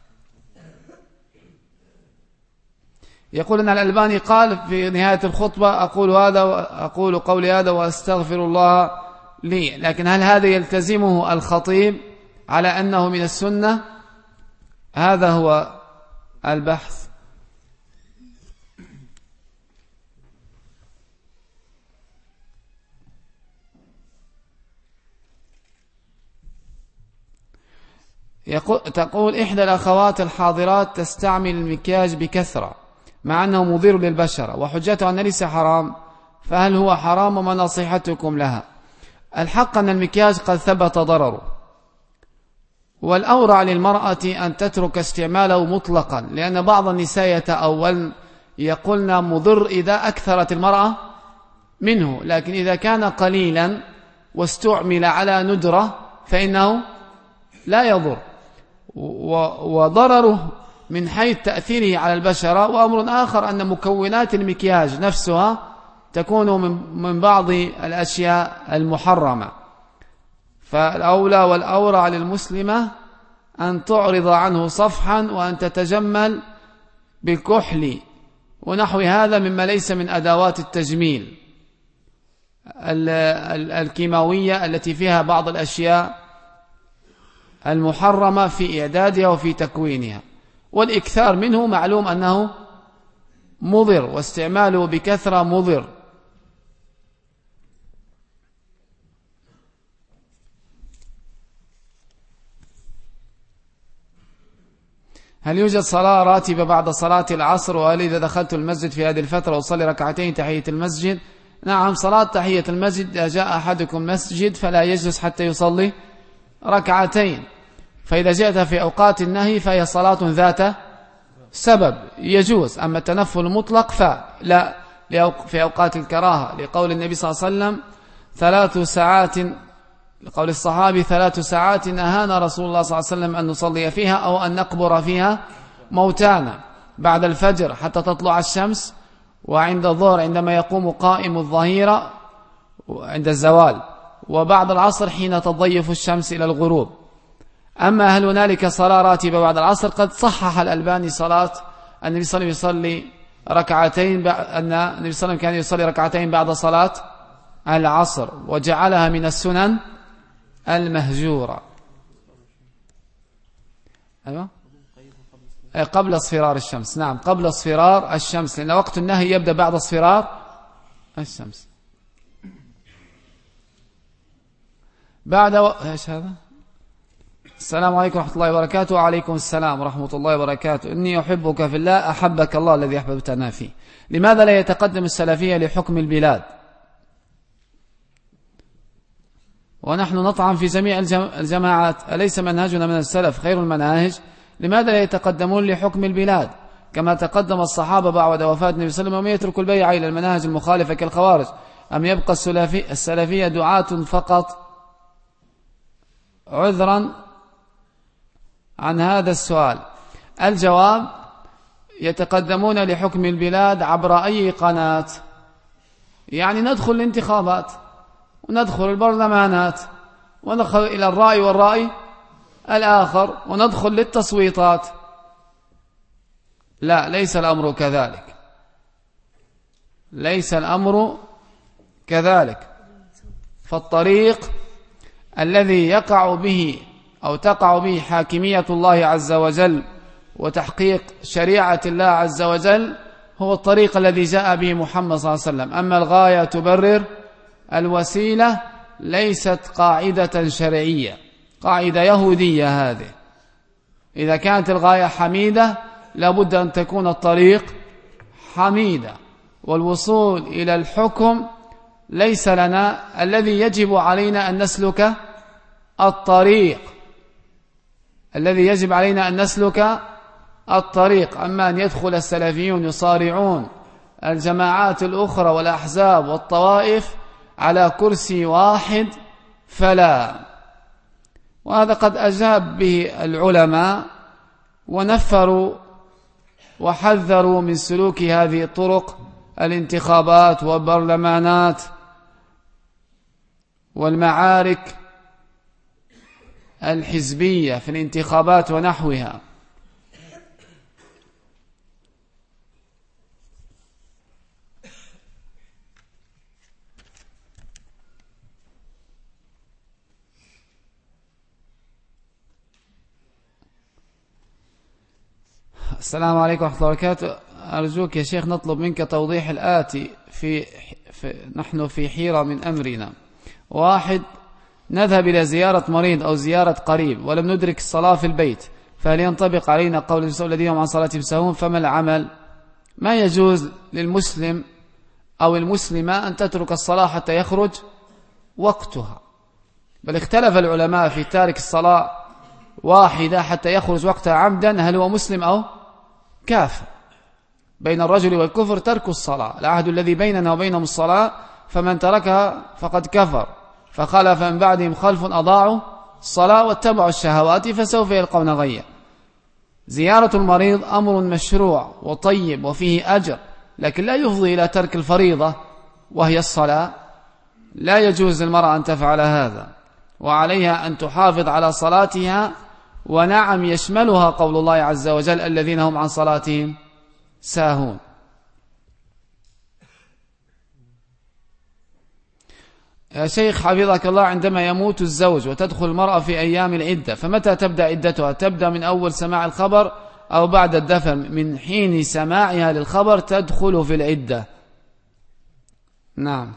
يقول أن الألباني قال في نهاية الخطبة: أقول هذا أقول قولي هذا وأستغفر الله لي. لكن هل هذا يلتزمه الخطيب على أنه من السنة؟ هذا هو البحث. يقول تقول إحدى الأخوات الحاضرات تستعمل المكياج بكثرة مع أنه مضر للبشرة، وحجته أن ليس حرام، فهل هو حرام وما نصيحتكم لها؟ الحق أن المكياج قد ثبت ضرره، والأورع للمرأة أن تترك استعماله مطلقا، لأن بعض النساء يتأول يقولن مضر إذا أكثرت المرأة منه، لكن إذا كان قليلا واستعمل على ندرة فإنه لا يضر. وضرره من حيث تأثيره على البشرة. وأمر آخر أن مكونات المكياج نفسها تكون من بعض الأشياء المحرمة، فالأولى والأورع للمسلمة أن تعرض عنه صفحا وأن تتجمل بالكحل ونحو هذا مما ليس من أدوات التجميل الكيماوية التي فيها بعض الأشياء المحرمة في إعدادها وفي تكوينها، والإكثار منه معلوم أنه مضر، واستعماله بكثرة مضر. هل يوجد صلاة راتبة بعد صلاة العصر؟ وهل إذا دخلت المسجد في هذه الفترة أصلي ركعتين تحية المسجد؟ نعم، صلاة تحية المسجد إذا جاء أحدكم مسجد فلا يجلس حتى يصلي ركعتين، فإذا جاءت في أوقات النهي فهي صلاة ذات سبب يجوز. أما التنفل المطلق فلا في أوقات الكراهة، لقول النبي صلى الله عليه وسلم ثلاث ساعات، لقول الصحابي ثلاث ساعات نهانا رسول الله صلى الله عليه وسلم أن نصلي فيها أو أن نقبر فيها موتانا: بعد الفجر حتى تطلع الشمس، وعند الظهر عندما يقوم قائم الظهيرة عند الزوال، وبعد العصر حين تضيف الشمس إلى الغروب. أما هل هنالك صلاة راتبة بعد العصر؟ قد صحح الألباني صلاة النبي صلى الله عليه وسلم يصلي ركعتين، أن النبي صلى الله عليه وسلم كان يصلي ركعتين بعد صلاة العصر، وجعلها من السنن المهجورة. أيوة، قبل اصفرار الشمس. نعم، قبل اصفرار الشمس، لأن وقت النهي يبدأ بعد اصفرار الشمس. بعد و... ايش هذا؟ السلام عليكم ورحمة الله وبركاته. وعليكم السلام ورحمة الله وبركاته. إني أحبك في الله، أحبك الله الذي أحببتنا فيه. لماذا لا يتقدم السلفية لحكم البلاد ونحن نطعن في جميع الجماعات؟ أليس منهجنا من السلف خير المناهج؟ لماذا لا يتقدمون لحكم البلاد كما تقدم الصحابة بعد وفاة النبي صلى الله عليه وسلم؟ ومن يترك البيع إلى المناهج المخالفة كالخوارج؟ أم يبقى السلفية دعاة فقط؟ عذرا عن هذا السؤال، الجواب: يتقدمون لحكم البلاد عبر أي قناة؟ يعني ندخل الانتخابات وندخل البرلمانات وندخل إلى الرأي والرأي الآخر وندخل للتصويتات. لا، ليس الأمر كذلك، ليس الأمر كذلك. فالطريق الذي يقع به أو تقع به حاكمية الله عز وجل وتحقيق شريعة الله عز وجل هو الطريق الذي جاء به محمد صلى الله عليه وسلم. أما الغاية تبرر الوسيلة ليست قاعدة شرعية، قاعدة يهودية هذه. إذا كانت الغاية حميدة لابد أن تكون الطريق حميدة، والوصول إلى الحكم ليس لنا، الذي يجب علينا أن نسلك الطريق، الذي يجب علينا أن نسلك الطريق. أما أن يدخل السلفيون يصارعون الجماعات الأخرى والأحزاب والطوائف على كرسي واحد فلا. وهذا قد أجاب به العلماء ونفروا وحذروا من سلوك هذه الطرق، الانتخابات والبرلمانات والمعارك الحزبية في الانتخابات ونحوها. السلام عليكم ورحمة الله وبركاته. أرجوك يا شيخ نطلب منك توضيح الآتي في, في نحن في حيرة من أمرنا. واحد، نذهب إلى زيارة مريض أو زيارة قريب ولم ندرك الصلاة في البيت، فهل ينطبق علينا قول الذين هم عن صلاتهم ساهون؟ فما العمل؟ ما يجوز للمسلم أو المسلمة أن تترك الصلاة حتى يخرج وقتها، بل اختلف العلماء في تارك الصلاة واحدة حتى يخرج وقتها عمدا هل هو مسلم أو كافر. بين الرجل والكفر ترك الصلاة، العهد الذي بيننا وبينهم الصلاة، فمن تركها فقد كفر. فخلف من بعدهم خلف أضاعوا الصلاة واتبعوا الشهوات فسوف يلقون غيا. زيارة المريض أمر مشروع وطيب وفيه أجر، لكن لا يفضي إلى ترك الفريضة وهي الصلاة. لا يجوز للمرأة أن تفعل هذا، وعليها أن تحافظ على صلاتها. ونعم يشملها قول الله عز وجل الذين هم عن صلاتهم ساهون. يا شيخ حفظك الله، عندما يموت الزوج وتدخل المرأة في أيام العدة، فمتى تبدأ عدتها؟ تبدأ من أول سماع الخبر أو بعد الدفن؟ من حين سماعها للخبر تدخل في العدة. نعم.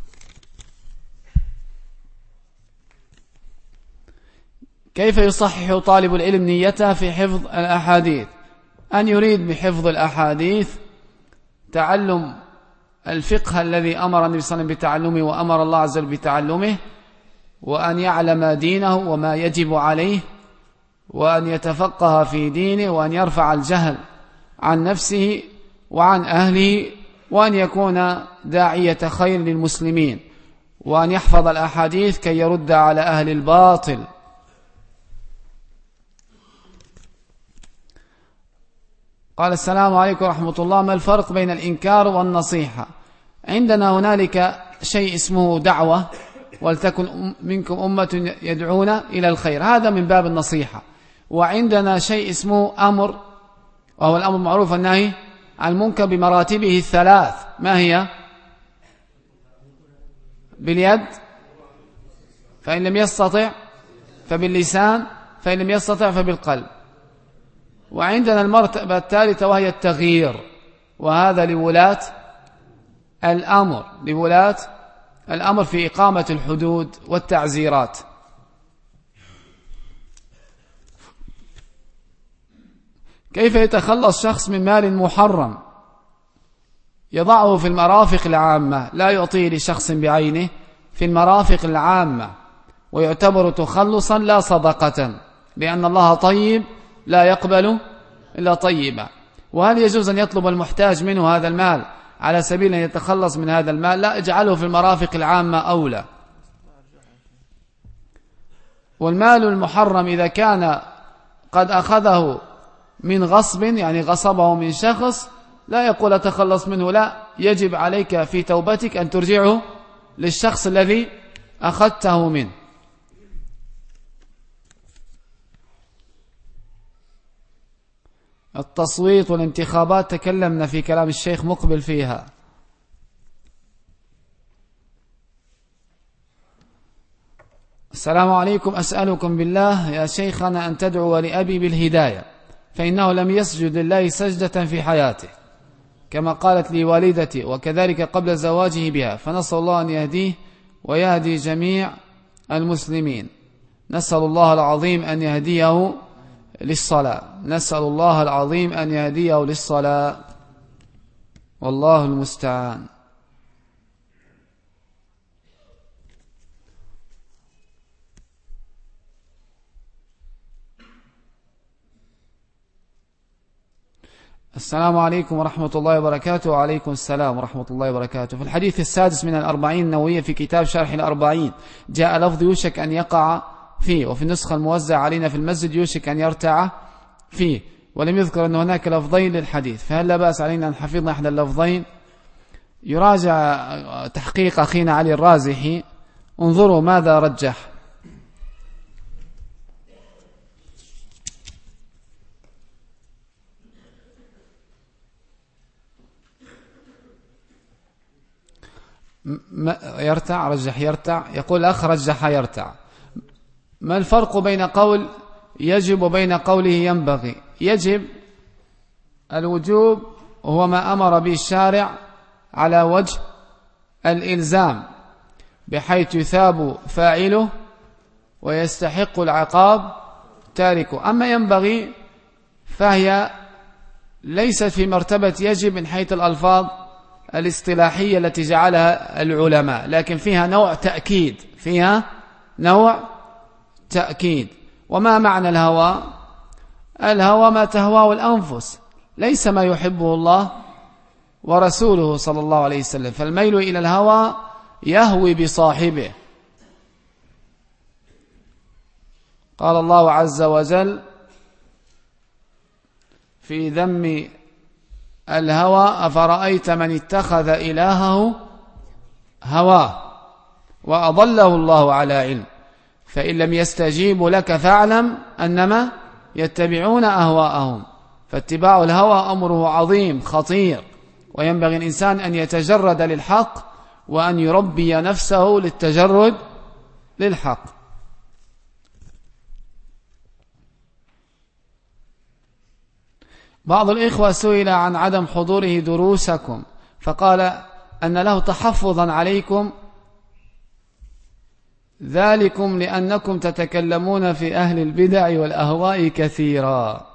كيف يصحح طالب العلم نيته في حفظ الأحاديث؟ أن يريد بحفظ الأحاديث تعلم الفقه الذي أمر النبي صلى الله عليه وسلم بتعلمه وأمر الله عز وجل بتعلمه، وأن يعلم دينه وما يجب عليه، وأن يتفقه في دينه، وأن يرفع الجهل عن نفسه وعن أهله، وأن يكون داعية خير للمسلمين، وأن يحفظ الأحاديث كي يرد على أهل الباطل. قال السلام عليكم ورحمة الله، ما الفرق بين الإنكار والنصيحة؟ عندنا هنالك شيء اسمه دعوة، ولتكن منكم أمة يدعون إلى الخير، هذا من باب النصيحة. وعندنا شيء اسمه أمر، وهو الأمر المعروف والنهي عن المنكر بمراتبه الثلاث. ما هي؟ باليد، فإن لم يستطع فباللسان، فإن لم يستطع فبالقلب. وعندنا المرتبة الثالثة وهي التغيير، وهذا لولاة الأمر، لولاة الأمر في إقامة الحدود والتعزيرات. كيف يتخلص شخص من مال محرم؟ يضعه في المرافق العامة، لا يعطيه لشخص بعينه، في المرافق العامة، ويعتبر تخلصا لا صدقة، لأن الله طيب لا يقبل إلا طيبا. وهل يجوز أن يطلب المحتاج منه هذا المال على سبيل أن يتخلص من هذا المال؟ لا، اجعله في المرافق العامة أولى. والمال المحرم إذا كان قد أخذه من غصب، يعني غصبه من شخص، لا يقول أتخلص منه، لا، يجب عليك في توبتك أن ترجعه للشخص الذي أخذته منه. التصويت والانتخابات تكلمنا في كلام الشيخ مقبل فيها. السلام عليكم، أسألكم بالله يا شيخنا أن تدعو لأبي بالهداية، فإنه لم يسجد لله سجدة في حياته كما قالت لي والدتي، وكذلك قبل زواجه بها، فنسأل الله أن يهديه ويهدي جميع المسلمين. نسأل الله العظيم أن يهديه للصلاة، نسأل الله العظيم أن يهديه للصلاة، والله المستعان. السلام عليكم ورحمة الله وبركاته. وعليكم السلام ورحمة الله وبركاته. في الحديث السادس من الأربعين النووية في كتاب شرح الأربعين جاء لفظ يوشك أن يقع فيه، وفي النسخة الموزع علينا في المسجد يوشك أن يرتع فيه، ولم يذكر أن هناك لفظين للحديث، فهل لا بأس علينا أن حفظنا إحدى اللفظين؟ يراجع تحقيق أخينا علي الرازحي، انظروا ماذا رجح. يرتع، رجح يرتع، يقول الأخ رجح يرتع. ما الفرق بين قول يجب وبين قوله ينبغي؟ يجب الوجوب هو ما أمر به الشارع على وجه الإلزام، بحيث يثاب فاعله ويستحق العقاب تاركه. أما ينبغي فهي ليست في مرتبة يجب من حيث الألفاظ الاصطلاحية التي جعلها العلماء، لكن فيها نوع تأكيد، فيها نوع تأكيد. وما معنى الهوى؟ الهوى ما تهواه الأنفس، ليس ما يحبه الله ورسوله صلى الله عليه وسلم، فالميل إلى الهوى يهوي بصاحبه. قال الله عز وجل في ذم الهوى: أفرأيت من اتخذ إلهه هواه وأضله الله على علم فإن لم يستجيبوا لك فاعلم أنما يتبعون أهواءهم فاتباع الهوى أمره عظيم خطير، وينبغي الإنسان أن يتجرد للحق وأن يربي نفسه للتجرد للحق. بعض الإخوة سئل عن عدم حضوره دروسكم فقال أن له تحفظا عليكم، ذلكم لأنكم تتكلمون في أهل البدع والأهواء كثيرا.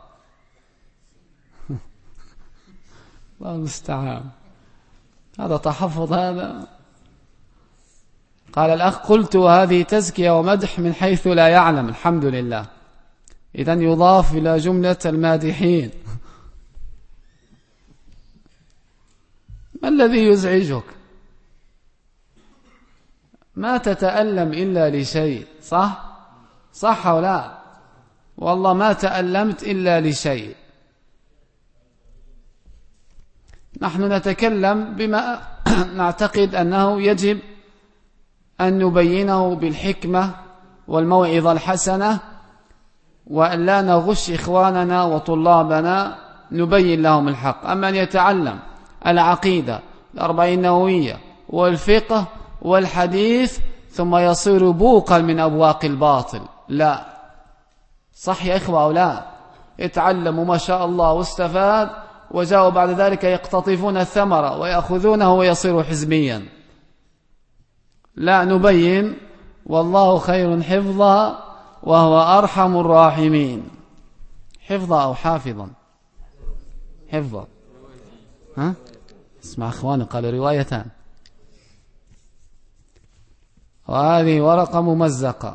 الله المستعان، هذا تحفظ هذا؟ قال الأخ: قلت هذه تزكية ومدح من حيث لا يعلم. الحمد لله، إذن يضاف إلى جملة المادحين. ما الذي يزعجك؟ ما تتألم إلا لشيء، صح؟ صح أو لا؟ والله ما تألمت إلا لشيء. نحن نتكلم بما نعتقد أنه يجب أن نبينه بالحكمة والموعظة الحسنة، وأن لا نغش إخواننا وطلابنا، نبين لهم الحق. أما أن يتعلم العقيدة الأربعين النووية والفقه والحديث ثم يصير بوقا من أبواق الباطل، لا. صح يا إخوة أو لا؟ يتعلموا ما شاء الله واستفاد، وجاءوا بعد ذلك يقتطفون الثمرة ويأخذونه ويصير حزبيا. لا، نبين والله خير حفظا وهو أرحم الراحمين. حفظا أو حافظا؟ حفظا. ها؟ اسمع أخواني، قال روايتان، وهذه ورقة ممزقة.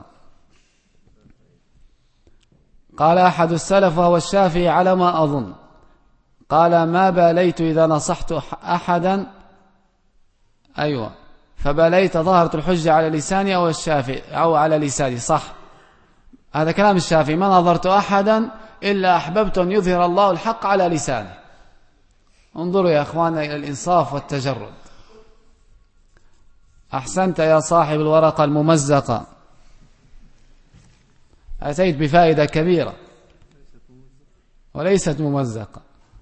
قال أحد السلف وهو الشافعي على ما أظن، قال: ما باليت إذا نصحت أحدا أيوة فباليت ظهرت الحجة على لساني أو الشافعي أو على لساني. صح، هذا كلام الشافعي: ما نظرت أحدا إلا أحببت أن يظهر الله الحق على لسانه. انظروا يا أخوانا إلى الإنصاف والتجرد. أحسنت يا صاحب الورقة الممزقة، أتيت بفائدة كبيرة وليست ممزقة.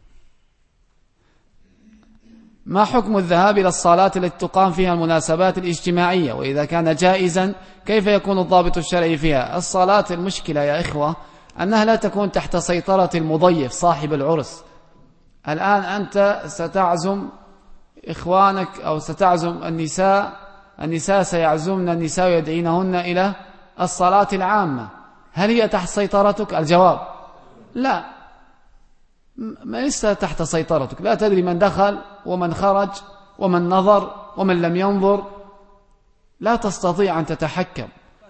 ما حكم الذهاب إلى الصلاة التي تقام فيها المناسبات الاجتماعية؟ وإذا كان جائزا كيف يكون الضابط الشرعي فيها؟ الصلاة المشكلة يا إخوة أنها لا تكون تحت سيطرة المضيف صاحب العرس. الآن أنت ستعزم إخوانك أو ستعزم النساء، النساء سيعزمن النساء يدعينهن إلى الصلاة العامة، هل هي تحت سيطرتك؟ الجواب لا، ما ليس تحت سيطرتك. لا تدري من دخل ومن خرج ومن نظر ومن لم ينظر، لا تستطيع أن تتحكم.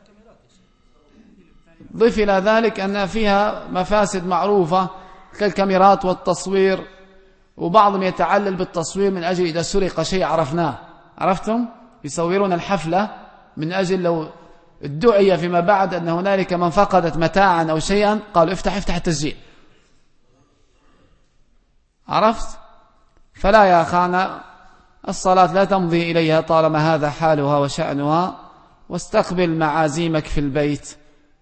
ضف إلى ذلك أن فيها مفاسد معروفة كالكاميرات والتصوير، وبعضهم يتعلل بالتصوير من أجل إذا سرق شيء عرفناه. عرفتم؟ يصورون الحفلة من أجل لو ادعي فيما بعد أن هنالك من فقدت متاعا أو شيئا قالوا افتح افتح التسجيل. عرفت؟ فلا يا أخانا، الصلاة لا تمضي إليها طالما هذا حالها وشأنها، واستقبل معازيمك في البيت.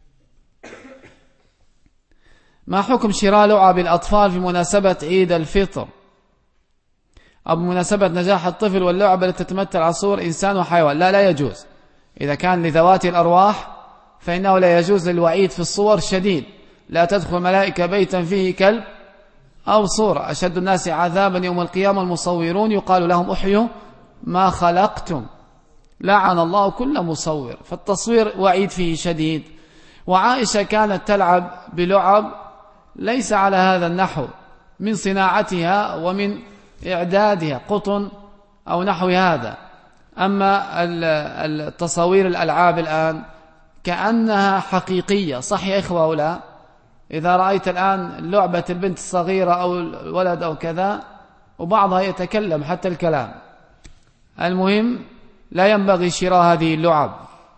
ما حكم شراء لعب الأطفال في مناسبة عيد الفطر أو بمناسبة نجاح الطفل واللعبة التي تتمثل على صور إنسان وحيوان؟ لا، لا يجوز. إذا كان لذوات الأرواح فإنه لا يجوز. الوعيد في الصور شديد: لا تدخل ملائكة بيتا فيه كلب أو صورة. أشد الناس عذابا يوم القيامة المصورون، يقال لهم احيوا ما خلقتم. لعن الله كل مصور. فالتصوير وعيد فيه شديد. وعائشة كانت تلعب بلعب ليس على هذا النحو من صناعتها ومن إعدادها، قطن أو نحو هذا. أما التصوير الألعاب الآن كأنها حقيقية. صح يا إخوة ولا؟ إذا رأيت الآن لعبة البنت الصغيرة أو الولد أو كذا، وبعضها يتكلم حتى الكلام. المهم لا ينبغي شراء هذه اللعب،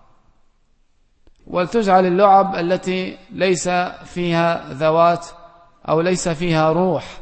ولتجعل اللعب التي ليس فيها ذوات أو ليس فيها روح.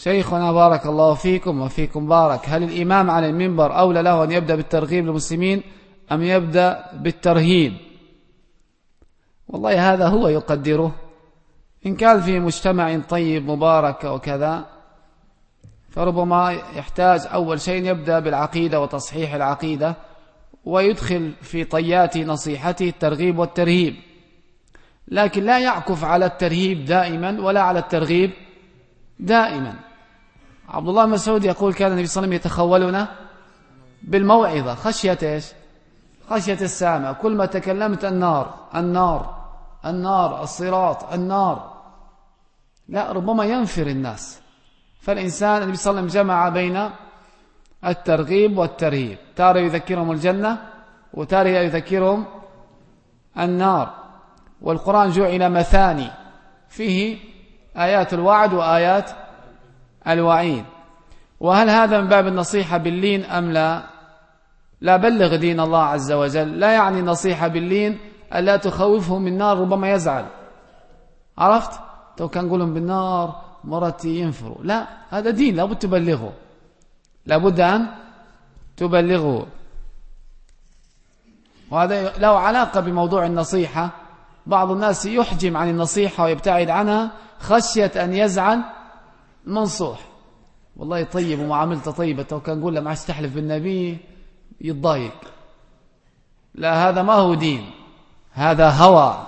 شيخنا بارك الله فيكم وفيكم بارك، هل الإمام على المنبر أولى له أن يبدأ بالترغيب للمسلمين أم يبدأ بالترهيب؟ والله هذا هو يقدره. إن كان في مجتمع طيب مبارك وكذا فربما يحتاج أول شيء يبدأ بالعقيدة وتصحيح العقيدة، ويدخل في طيات نصيحته الترغيب والترهيب، لكن لا يعكف على الترهيب دائما ولا على الترغيب دائما. عبد الله بن مسعود يقول كان النبي صلى الله عليه وسلم يتخولنا بالموعظة خشية إيش؟ خشية السامع. كل ما تكلمت النار النار النار الصراط النار، لا ربما ينفر الناس. فالإنسان النبي صلى الله عليه وسلم جمع بين الترغيب والترهيب، تارة يذكرهم الجنة وتارة يذكرهم النار. والقرآن جعل مثاني، فيه آيات الوعد وآيات الوعيد. وهل هذا من باب النصيحة باللين أم لا؟ لا، بلغ دين الله عز وجل. لا يعني نصيحة باللين ألا تخوفه من النار، ربما يزعل. عرفت؟ تو كان نقولهم بالنار مرتي ينفروا، لا، هذا دين لابد تبلغه، لابد أن تبلغه. وهذا له علاقة بموضوع النصيحة. بعض الناس يحجم عن النصيحة ويبتعد عنها خشية أن يزعل منصوح. والله طيب ومعاملته طيبة، تو كان نقول له معش تحلف بالنبي يتضايق. لا، هذا ما هو دين، هذا هوى.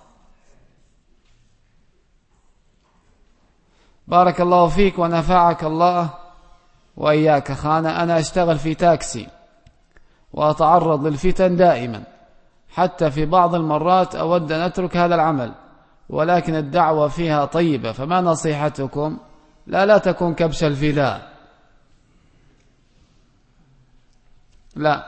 بارك الله فيك ونفعك الله وإياك. خانا أنا أشتغل في تاكسي وأتعرض للفتن دائما، حتى في بعض المرات أود أن أترك هذا العمل، ولكن الدعوة فيها طيبة، فما نصيحتكم؟ لا لا تكون كبش الفداء، لا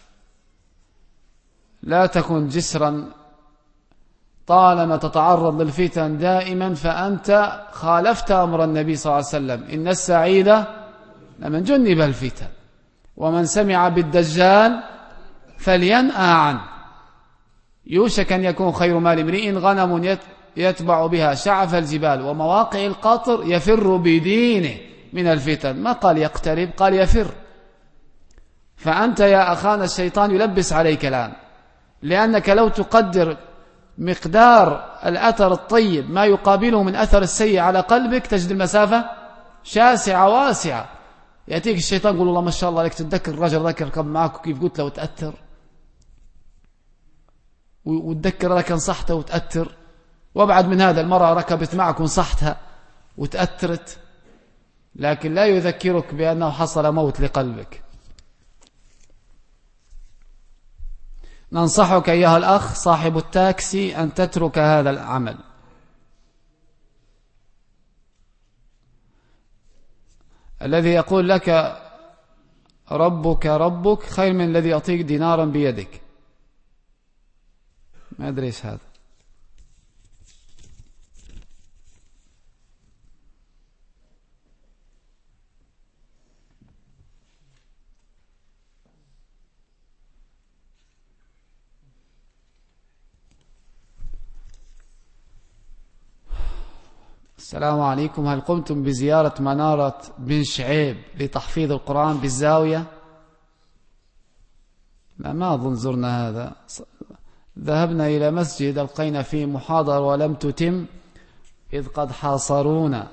لا تكن جسرا. طالما تتعرض للفتن دائما فأنت خالفت أمر النبي صلى الله عليه وسلم، إن السعيد لمن جنب الفتن ومن سمع بالدجال فلينأى عنه. يوشك أن يكون خير مال امرئ غنم يتبع بها شعف الجبال ومواقع القطر يفر بدينه من الفتن. ما قال يقترب، قال يفر. فأنت يا أخانا الشيطان يلبس عليك الآن، لأنك لو تقدر مقدار الأثر الطيب ما يقابله من أثر السيء على قلبك تجد المسافة شاسعة واسعة. يأتيك الشيطان يقول الله ما شاء الله عليك، تتذكر الرجل ذاك ركب معك وكيف قلت له وتأثر، وتذكر لك نصحته وتأثر، وابعد من هذا المرأة ركبت معك ونصحتها وتأثرت، لكن لا يذكرك بأنه حصل موت لقلبك. ننصحك أيها الأخ صاحب التاكسي أن تترك هذا العمل. الذي يقول لك ربك ربك خير من الذي يعطيك دينارا بيدك. ما أدري إيش هذا. السلام عليكم، هل قمتم بزيارة منارة بن شعيب لتحفيظ القرآن بالزاوية؟ لا، ما أظن زرنا هذا. ذهبنا إلى مسجد ألقينا فيه محاضرة ولم تتم إذ قد حاصرونا.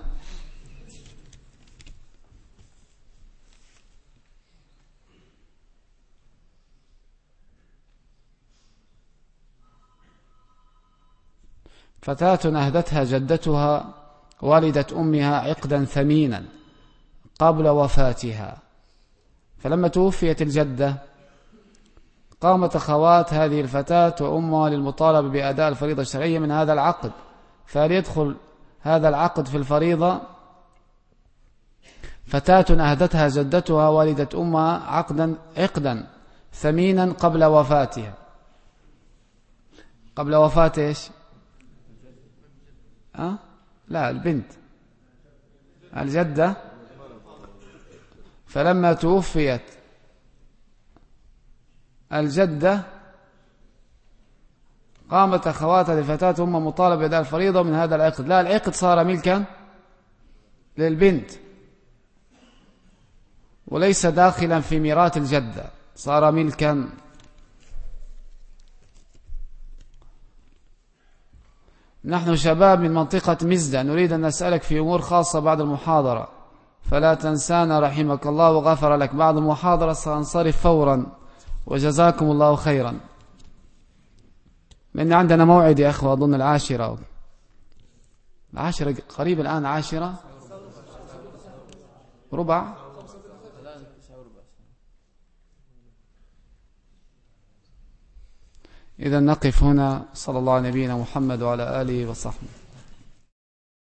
فتاة أهدتها جدتها والدة أمها عقدا ثمينا قبل وفاتها، فلما توفيت الجدة قامت أخوات هذه الفتاة وأمها للمطالبة بأداء الفريضة الشرعية من هذا العقد. فهل يدخل هذا العقد في الفريضة؟ فتاة أهدتها جدتها والدة أمها عقدا عقدا ثمينا قبل وفاتها. قبل وفاة إيش؟ أه؟ لا، البنت الجدة. فلما توفيت الجدة قامت أخوات الفتاة هم مطالبة بأداء الفريضة من هذا العقد. لا، العقد صار ملكا للبنت وليس داخلا في ميراث الجدة، صار ملكا. نحن شباب من منطقة مزدة، نريد أن نسألك في أمور خاصة بعد المحاضرة، فلا تنسانا رحمك الله وغفر لك. بعد المحاضرة سأنصرف فورا، وجزاكم الله خيرا، لأن عندنا موعد يا أخوة، أظن العاشرة العاشرة قريب الآن، عاشرة ربع. إذا نقف هنا. صلى الله على نبينا محمد وعلى آله وصحبه.